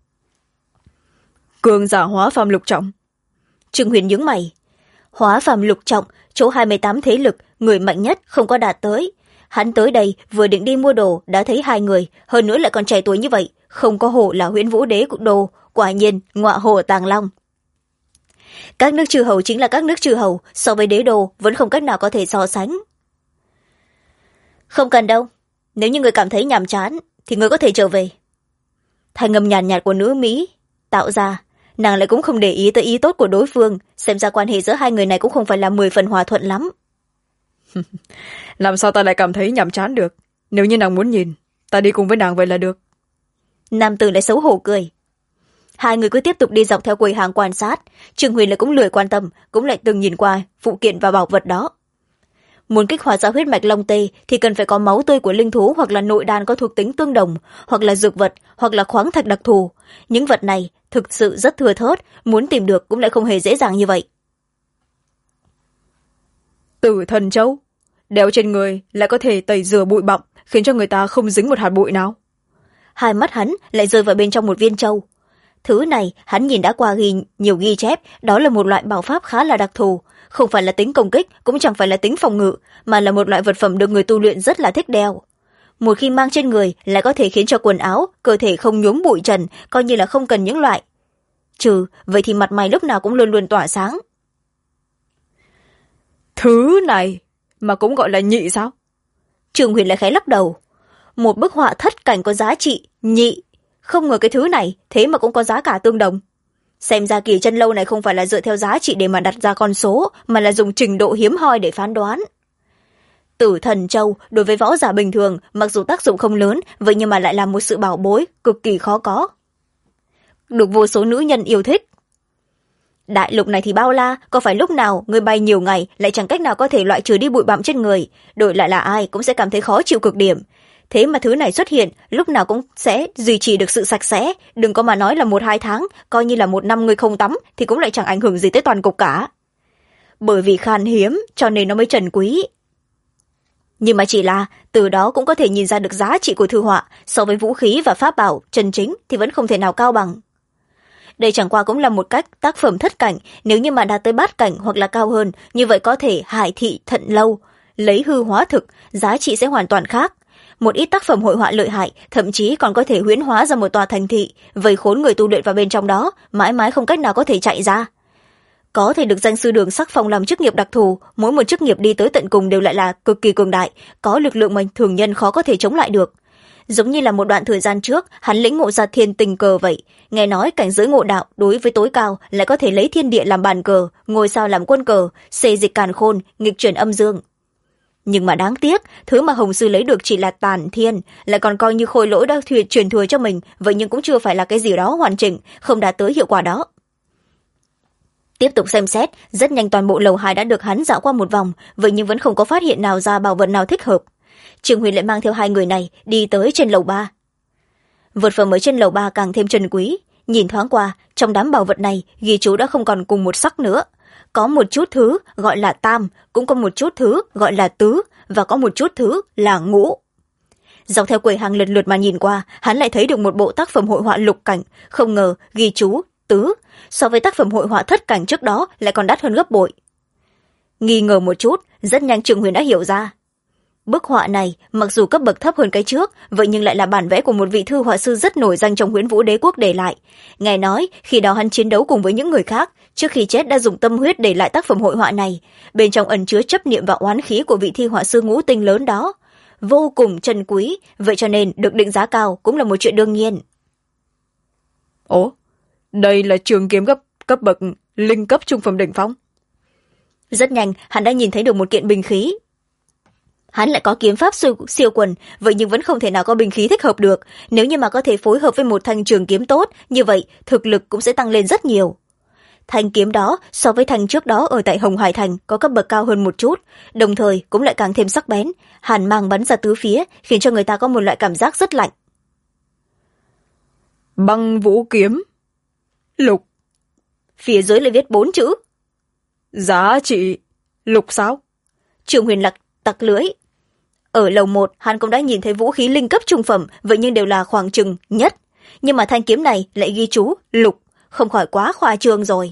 Cường giả hóa phàm lục trọng. Trương Huyền nhướng mày. Hóa phàm lục trọng, chỗ 28 thế lực, người mạnh nhất không có đạt tới. Hắn tới đây vừa định đi mua đồ đã thấy 2 người, hơn nữa lại còn trẻ tuổi như vậy, không có hổ là Huyễn Vũ Đế đồ, quả nhiên ngọa hổ tàng long. Các nước chư hầu chính là các nước chư hầu, so với đế đồ vẫn không cách nào có thể so sánh. Không cần đâu, nếu như người cảm thấy nhàm chán thì người có thể trở về. Thanh âm nhàn nhạt của nữ Mỹ tạo ra, nàng lại cũng không để ý tới ý tốt của đối phương, xem ra quan hệ giữa 2 người này cũng không phải là 10 phần hòa thuận lắm. Làm sao ta lại cảm thấy nhàm chán được? Nếu như nàng muốn nhìn, ta đi cùng với nàng vậy là được. Nam tử lại xấu hổ cười. 2 người cứ tiếp tục đi dọc theo quầy hàng quan sát. Trương Huyền lại cũng lười quan tâm, cũng lại từng nhìn qua phụ kiện và bảo vật đó. Muốn kích hoạt ra huyết mạch long tê thì cần phải có máu tươi của linh thú, hoặc là nội đan có thuộc tính tương đồng, hoặc là dược vật, hoặc là khoáng thạch đặc thù. Những vật này thực sự rất thưa thớt, muốn tìm được cũng lại không hề dễ dàng như vậy. Tử Thần Châu, đeo trên người lại có thể tẩy rửa bụi bặm, khiến cho người ta không dính một hạt bụi nào. 2 mắt hắn lại rơi vào bên trong một viên châu. Thứ này hắn nhìn đã qua nhiều ghi chép, đó là một loại bảo pháp khá là đặc thù, không phải là tính công kích, cũng chẳng phải là tính phòng ngự, mà là một loại vật phẩm được người tu luyện rất là thích đeo. Một khi mang trên người lại có thể khiến cho quần áo, cơ thể không nhuốm bụi trần, coi như là không cần những loại. Vậy thì mặt mày lúc nào cũng luôn luôn tỏa sáng. Thứ này mà cũng gọi là nhị sao? Trương Huyền lại khẽ lắc đầu. Một bức họa thất cảnh có giá trị nhị, không ngờ cái thứ này thế mà cũng có giá cả tương đồng. Xem ra Kỳ Chân Lâu này không phải là dựa theo giá trị để mà đặt ra con số, mà là dùng trình độ hiếm hoi để phán đoán. Tử Thần Châu đối với võ giả bình thường mặc dù tác dụng không lớn, vậy nhưng mà lại là một sự bảo bối cực kỳ khó có, được vô số nữ nhân yêu thích. Đại lục này thì bao la, có phải lúc nào người bay nhiều ngày lại chẳng cách nào có thể loại trừ đi bụi bặm trên người, đổi lại là ai cũng sẽ cảm thấy khó chịu cực điểm. Thế mà thứ này xuất hiện lúc nào cũng sẽ duy trì được sự sạch sẽ, đừng có mà nói là 1-2 tháng, coi như là 1 năm người không tắm thì cũng lại chẳng ảnh hưởng gì tới toàn cục cả. Bởi vì khan hiếm cho nên nó mới trần quý. Nhưng mà chỉ là từ đó cũng có thể nhìn ra được giá trị của thư họa, so với vũ khí và pháp bảo chân chính thì vẫn không thể nào cao bằng. Đây chẳng qua cũng là một cách tác phẩm thất cảnh, nếu như mà đạt tới bát cảnh hoặc là cao hơn, như vậy có thể hải thị thận lâu, lấy hư hóa thực, giá trị sẽ hoàn toàn khác. Một ít tác phẩm hội họa lợi hại, thậm chí còn có thể huyễn hóa ra một tòa thành thị, vây khốn người tu luyện vào bên trong đó, mãi mãi không cách nào có thể chạy ra. Có thể được danh sư Đường sắc phong làm chức nghiệp đặc thù, mỗi một chức nghiệp đi tới tận cùng đều lại là cực kỳ cường đại, có lực lượng mà thường nhân khó có thể chống lại được. Giống như là một đoạn thời gian trước, hắn lĩnh ngộ ra thiên tình cờ vậy. Nghe nói cảnh giới ngộ đạo đối với tối cao lại có thể lấy thiên địa làm bàn cờ, ngôi sao làm quân cờ, xê dịch càn khôn, nghịch chuyển âm dương. Nhưng mà đáng tiếc, thứ mà Hồng Sư lấy được chỉ là tàn thiên, lại còn coi như khôi lỗi đã truyền thừa cho mình, vậy nhưng cũng chưa phải là cái gì đó hoàn chỉnh, không đạt tới hiệu quả đó. Tiếp tục xem xét, rất nhanh toàn bộ lầu 2 đã được hắn dạo qua một vòng, vậy nhưng vẫn không có phát hiện nào ra bảo vật nào thích hợp. Trường Huyền lại mang theo 2 người này đi tới trên lầu 3. Vật phẩm ở trên lầu 3 càng thêm trân quý, nhìn thoáng qua, trong đám bảo vật này ghi chú đã không còn cùng một sắc nữa. Có một chút thứ gọi là tam, cũng có một chút thứ gọi là tứ, và có một chút thứ là ngũ. Dọc theo quầy hàng lượt lượt mà nhìn qua, hắn lại thấy được một bộ tác phẩm hội họa lục cảnh, không ngờ ghi chú tứ, so với tác phẩm hội họa thất cảnh trước đó lại còn đắt hơn gấp bội. Nghi ngờ một chút, rất nhanh Trường Huyền đã hiểu ra. Bức họa này mặc dù cấp bậc thấp hơn cái trước, vậy nhưng lại là bản vẽ của một vị thư họa sư rất nổi danh trong Huyễn Vũ Đế quốc để lại. Nghe nói khi đó hắn chiến đấu cùng với những người khác, trước khi chết đã dùng tâm huyết để lại tác phẩm hội họa này, bên trong ẩn chứa chấp niệm và oán khí của vị thi họa sư ngũ tinh lớn đó, vô cùng trân quý, vậy cho nên được định giá cao cũng là một chuyện đương nhiên. Ồ, đây là trường kiếm cấp bậc linh cấp trung phẩm đỉnh phong. Rất nhanh hắn đã nhìn thấy được một kiện binh khí. Hắn lại có kiếm pháp siêu quần, vậy nhưng vẫn không thể nào có binh khí thích hợp được. Nếu như mà có thể phối hợp với một thanh trường kiếm tốt, như vậy thực lực cũng sẽ tăng lên rất nhiều. Thanh kiếm đó so với thanh trước đó ở tại Hồng Hải Thành có cấp bậc cao hơn một chút, đồng thời cũng lại càng thêm sắc bén, hàn mang bắn ra tứ phía, khiến cho người ta có một loại cảm giác rất lạnh. Băng vũ kiếm lục, phía dưới lại viết 4 chữ. Giá trị lục sao? Trường Huyền tặc lưỡi. Ở lầu 1 hắn cũng đã nhìn thấy vũ khí linh cấp trung phẩm, vậy nhưng đều là khoảng chừng nhất, nhưng mà thanh kiếm này lại ghi chú lục, không khỏi quá khoa trương rồi.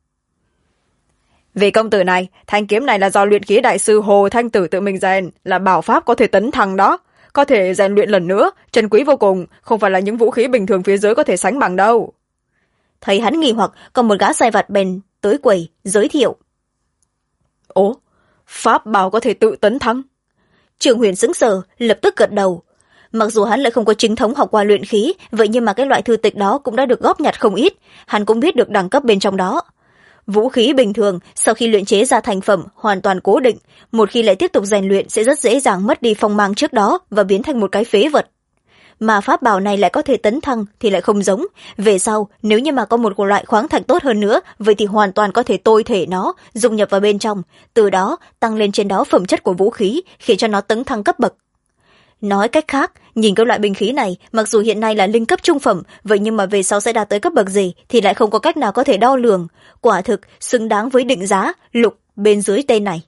Vị công tử này, thanh kiếm này là do luyện khí đại sư Hồ Thanh Tử tự mình rèn, là bảo pháp có thể tấn thăng đó, có thể rèn luyện lần nữa, trân quý vô cùng, không phải là những vũ khí bình thường phía dưới có thể sánh bằng đâu. Thấy hắn nghi hoặc, còn một gã sai vặt bèn tới quầy giới thiệu. Ồ, pháp bảo có thể tự tấn thăng? Trường Huyền sững sờ, lập tức gật đầu. Mặc dù hắn lại không có chính thống học qua luyện khí, vậy nhưng mà cái loại thư tịch đó cũng đã được góp nhặt không ít, hắn cũng biết được đẳng cấp bên trong đó. Vũ khí bình thường sau khi luyện chế ra thành phẩm hoàn toàn cố định, một khi lại tiếp tục rèn luyện sẽ rất dễ dàng mất đi phong mang trước đó và biến thành một cái phế vật. Mà pháp bảo này lại có thể tấn thăng thì lại không giống, về sau nếu như mà có một loại khoáng thạch tốt hơn nữa, vậy thì hoàn toàn có thể tôi thể nó dung nhập vào bên trong, từ đó tăng lên trên đó phẩm chất của vũ khí, khiến cho nó tấn thăng cấp bậc. Nói cách khác, nhìn cái loại binh khí này, mặc dù hiện nay là linh cấp trung phẩm, vậy nhưng mà về sau sẽ đạt tới cấp bậc gì thì lại không có cách nào có thể đo lường, quả thực xứng đáng với định giá lục bên dưới tên này.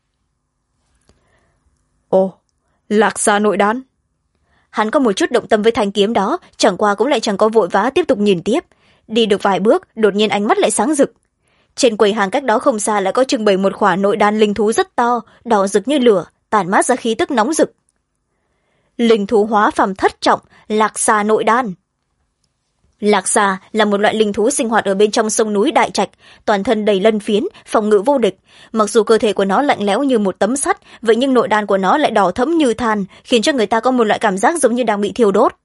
Ồ, Lạc Gia nội đan. Hắn có một chút động tâm với thanh kiếm đó, chẳng qua cũng lại chẳng có vội vã tiếp tục nhìn tiếp. Đi được vài bước, đột nhiên ánh mắt lại sáng rực. Trên quầy hàng cách đó không xa lại có trưng bày một khỏa nội đan linh thú rất to, đỏ rực như lửa, tản mát ra khí tức nóng rực. Linh thú hóa phàm thất trọng, Lạc Xà nội đan. Lạc xà là một loại linh thú sinh hoạt ở bên trong sông núi Đại Trạch, toàn thân đầy lân phiến, phòng ngự vô địch. Mặc dù cơ thể của nó lạnh lẽo như một tấm sắt, vậy nhưng nội đan của nó lại đỏ thẫm như than, khiến cho người ta có một loại cảm giác giống như đang bị thiêu đốt.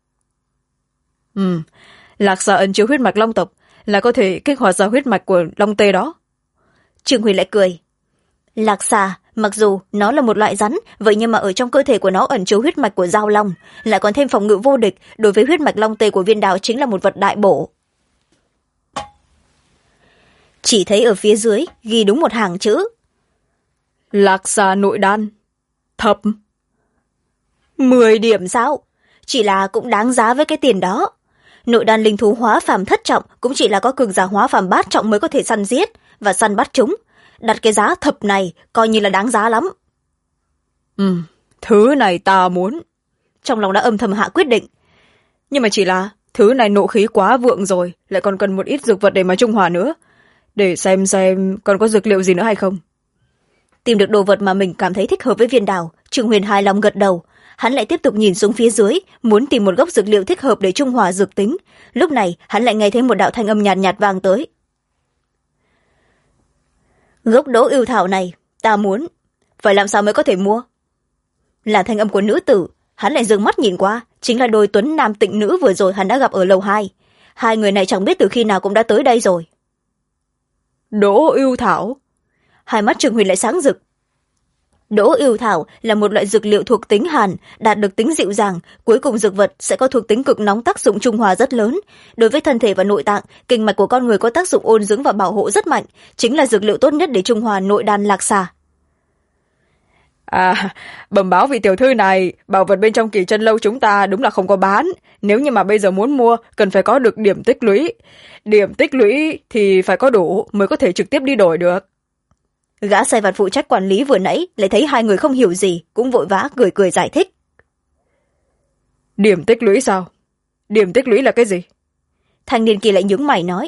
Lạc xà ẩn chứa huyết mạch long tộc, là có thể kích hoạt ra huyết mạch của long tê đó. Trương Huy lại cười. Lạc xà, mặc dù nó là một loại rắn, vậy nhưng mà ở trong cơ thể của nó ẩn chứa huyết mạch của Giao Long, lại còn thêm phòng ngự vô địch, đối với huyết mạch long tê của viên đào chính là một vật đại bổ. Chỉ thấy ở phía dưới ghi đúng một hàng chữ. Lạc xà nội đan. Thập. 10 điểm sao? Chỉ là cũng đáng giá với cái tiền đó. Nội đan linh thú hóa phàm thất trọng cũng chỉ là có cường giả hóa phàm bát trọng mới có thể săn giết và săn bắt chúng. Đặt cái giá thập này coi như là đáng giá lắm. Thứ này ta muốn. Trong lòng đã âm thầm hạ quyết định. Nhưng mà chỉ là thứ này nộ khí quá vượng rồi, lại còn cần một ít dược vật để mà trung hòa nữa. Để xem còn có dược liệu gì nữa hay không. Tìm được đồ vật mà mình cảm thấy thích hợp với viên đào, Trương Huyền hài lòng gật đầu. Hắn lại tiếp tục nhìn xuống phía dưới, muốn tìm một gốc dược liệu thích hợp để trung hòa dược tính. Lúc này hắn lại nghe thấy một đạo thanh âm nhạt nhạt vang tới. Gốc đỗ ưu thảo này ta muốn, phải làm sao mới có thể mua? Là thanh âm của nữ tử. Hắn lại dừng mắt nhìn qua, chính là đôi tuấn nam tịnh nữ vừa rồi hắn đã gặp ở lầu 2. Hai người này chẳng biết từ khi nào cũng đã tới đây rồi. Đỗ ưu thảo. Hai mắt Trương Huyền lại sáng rực. Đỗ ưu thảo là một loại dược liệu thuộc tính hàn, đạt được tính dịu dàng, cuối cùng dược vật sẽ có thuộc tính cực nóng, tác dụng trung hòa rất lớn. Đối với thân thể và nội tạng, kinh mạch của con người có tác dụng ôn dưỡng và bảo hộ rất mạnh, chính là dược liệu tốt nhất để trung hòa nội đan lạc xà. Bẩm báo vị tiểu thư này, bảo vật bên trong Kỳ Chân lâu chúng ta đúng là không có bán. Nếu như mà bây giờ muốn mua, cần phải có được điểm tích lũy. Điểm tích lũy thì phải có đủ mới có thể trực tiếp đi đổi được. Gã sai vặt phụ trách quản lý vừa nãy lại thấy hai người không hiểu gì, cũng vội vã cười cười giải thích. Điểm tích lũy sao? Điểm tích lũy là cái gì? Thanh niên kia lại nhướng mày nói.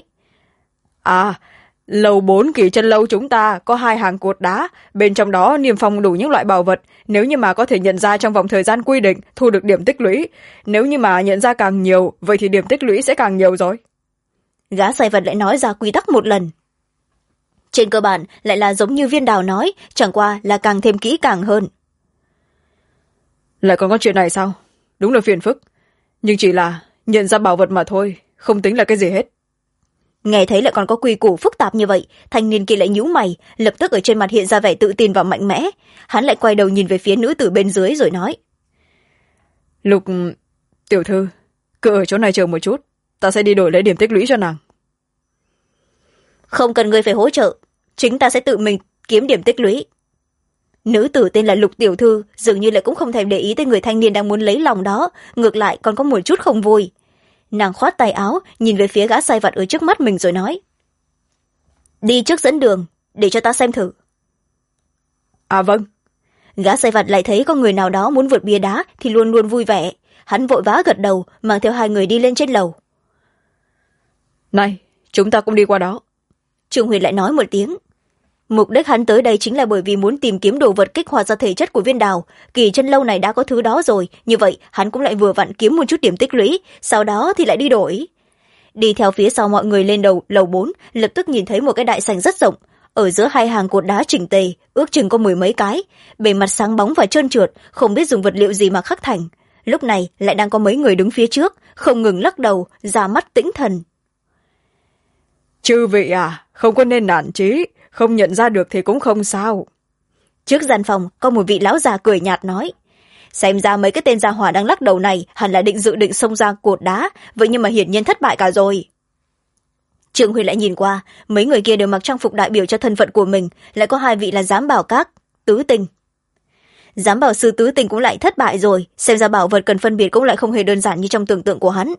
Lầu 4 Kỳ Chân lâu chúng ta có 2 hàng cột đá, bên trong đó niêm phong đủ những loại bảo vật. Nếu như mà có thể nhận ra trong vòng thời gian quy định, thu được điểm tích lũy. Nếu như mà nhận ra càng nhiều, vậy thì điểm tích lũy sẽ càng nhiều rồi. Gã sai vật lại nói ra quy tắc một lần. Trên cơ bản lại là giống như viên đào nói, chẳng qua là càng thêm kỹ càng hơn. Lại còn có chuyện này sao? Đúng là phiền phức. Nhưng chỉ là nhận ra bảo vật mà thôi, không tính là cái gì hết. Nghe thấy lại còn có quy củ phức tạp như vậy, thanh niên kia lại nhíu mày, lập tức ở trên mặt hiện ra vẻ tự tin và mạnh mẽ. Hắn lại quay đầu nhìn về phía nữ tử bên dưới rồi nói. Lục tiểu thư, cứ ở chỗ này chờ một chút, ta sẽ đi đổi lấy điểm tích lũy cho nàng. Không cần ngươi phải hỗ trợ, chính ta sẽ tự mình kiếm điểm tích lũy. Nữ tử tên là Lục tiểu thư dường như lại cũng không thèm để ý tới người thanh niên đang muốn lấy lòng đó, ngược lại còn có một chút không vui. Nàng khoát tay áo, nhìn về phía gã sai vặt ở trước mắt mình rồi nói. Đi trước dẫn đường, để cho ta xem thử. Vâng. Gã sai vặt lại thấy có người nào đó muốn vượt bia đá thì luôn luôn vui vẻ. Hắn vội vã gật đầu, mang theo hai người đi lên trên lầu. Này, chúng ta cũng đi qua đó. Trương Huyền lại nói một tiếng. Mục đích hắn tới đây chính là bởi vì muốn tìm kiếm đồ vật kích hoạt ra thể chất của viên đào. Kỳ Chân lâu này đã có thứ đó rồi, như vậy hắn cũng lại vừa vặn kiếm một chút điểm tích lũy, sau đó thì lại đi đổi. Đi theo phía sau mọi người lên lầu 4, lập tức nhìn thấy một cái đại sảnh rất rộng. Ở giữa hai hàng cột đá chỉnh tề, ước chừng có 10 mấy cái, bề mặt sáng bóng và trơn trượt, không biết dùng vật liệu gì mà khắc thành. Lúc này lại đang có mấy người đứng phía trước, không ngừng lắc đầu, ra mắt tĩnh thần. Chư vị không có nên nản chí, không nhận ra được thì cũng không sao. Trước gian phòng có một vị lão già cười nhạt nói. Xem ra mấy cái tên gia hỏa đang lắc đầu này hẳn là dự định xông ra cột đá, vậy nhưng mà hiển nhiên thất bại cả rồi. Trương Huyền lại nhìn qua, mấy người kia đều mặc trang phục đại biểu cho thân phận của mình, lại có hai vị là giám bảo các tứ tình. Giám bảo sư tứ tình cũng lại thất bại rồi, xem ra bảo vật cần phân biệt cũng lại không hề đơn giản như trong tưởng tượng của hắn.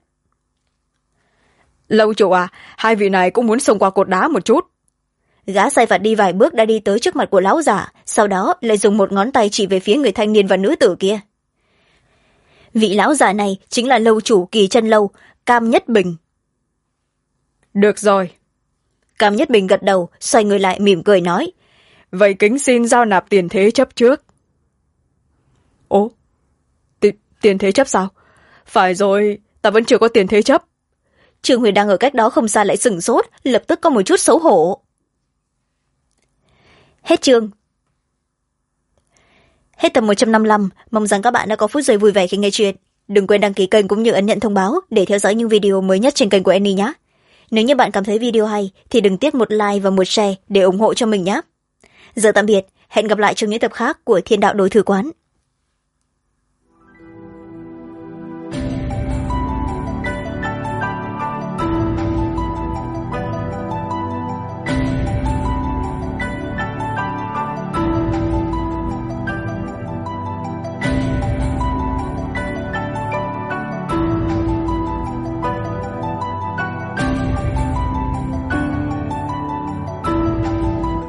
Lâu chủ hai vị này cũng muốn xông qua cột đá một chút. Gã sai vặt đi vài bước đã đi tới trước mặt của lão giả, sau đó lại dùng một ngón tay chỉ về phía người thanh niên và nữ tử kia. Vị lão giả này chính là lâu chủ Kỳ Chân lâu, Cam Nhất Bình. Được rồi. Cam Nhất Bình gật đầu, xoay người lại mỉm cười nói. Vậy kính xin giao nạp tiền thế chấp trước. Ố, tiền thế chấp sao? Phải rồi, ta vẫn chưa có tiền thế chấp. Trương Huyền đang ở cách đó không xa lại sửng sốt, lập tức có một chút xấu hổ. Hết chương. Hết tập 155, mong rằng các bạn đã có phút giây vui vẻ khi nghe chuyện. Đừng quên đăng ký kênh cũng như ấn nhận thông báo để theo dõi những video mới nhất trên kênh của Annie nhé. Nếu như bạn cảm thấy video hay thì đừng tiếc một like và một share để ủng hộ cho mình nhé. Giờ tạm biệt, hẹn gặp lại trong những tập khác của Thiên Đạo Đối Thư Quán.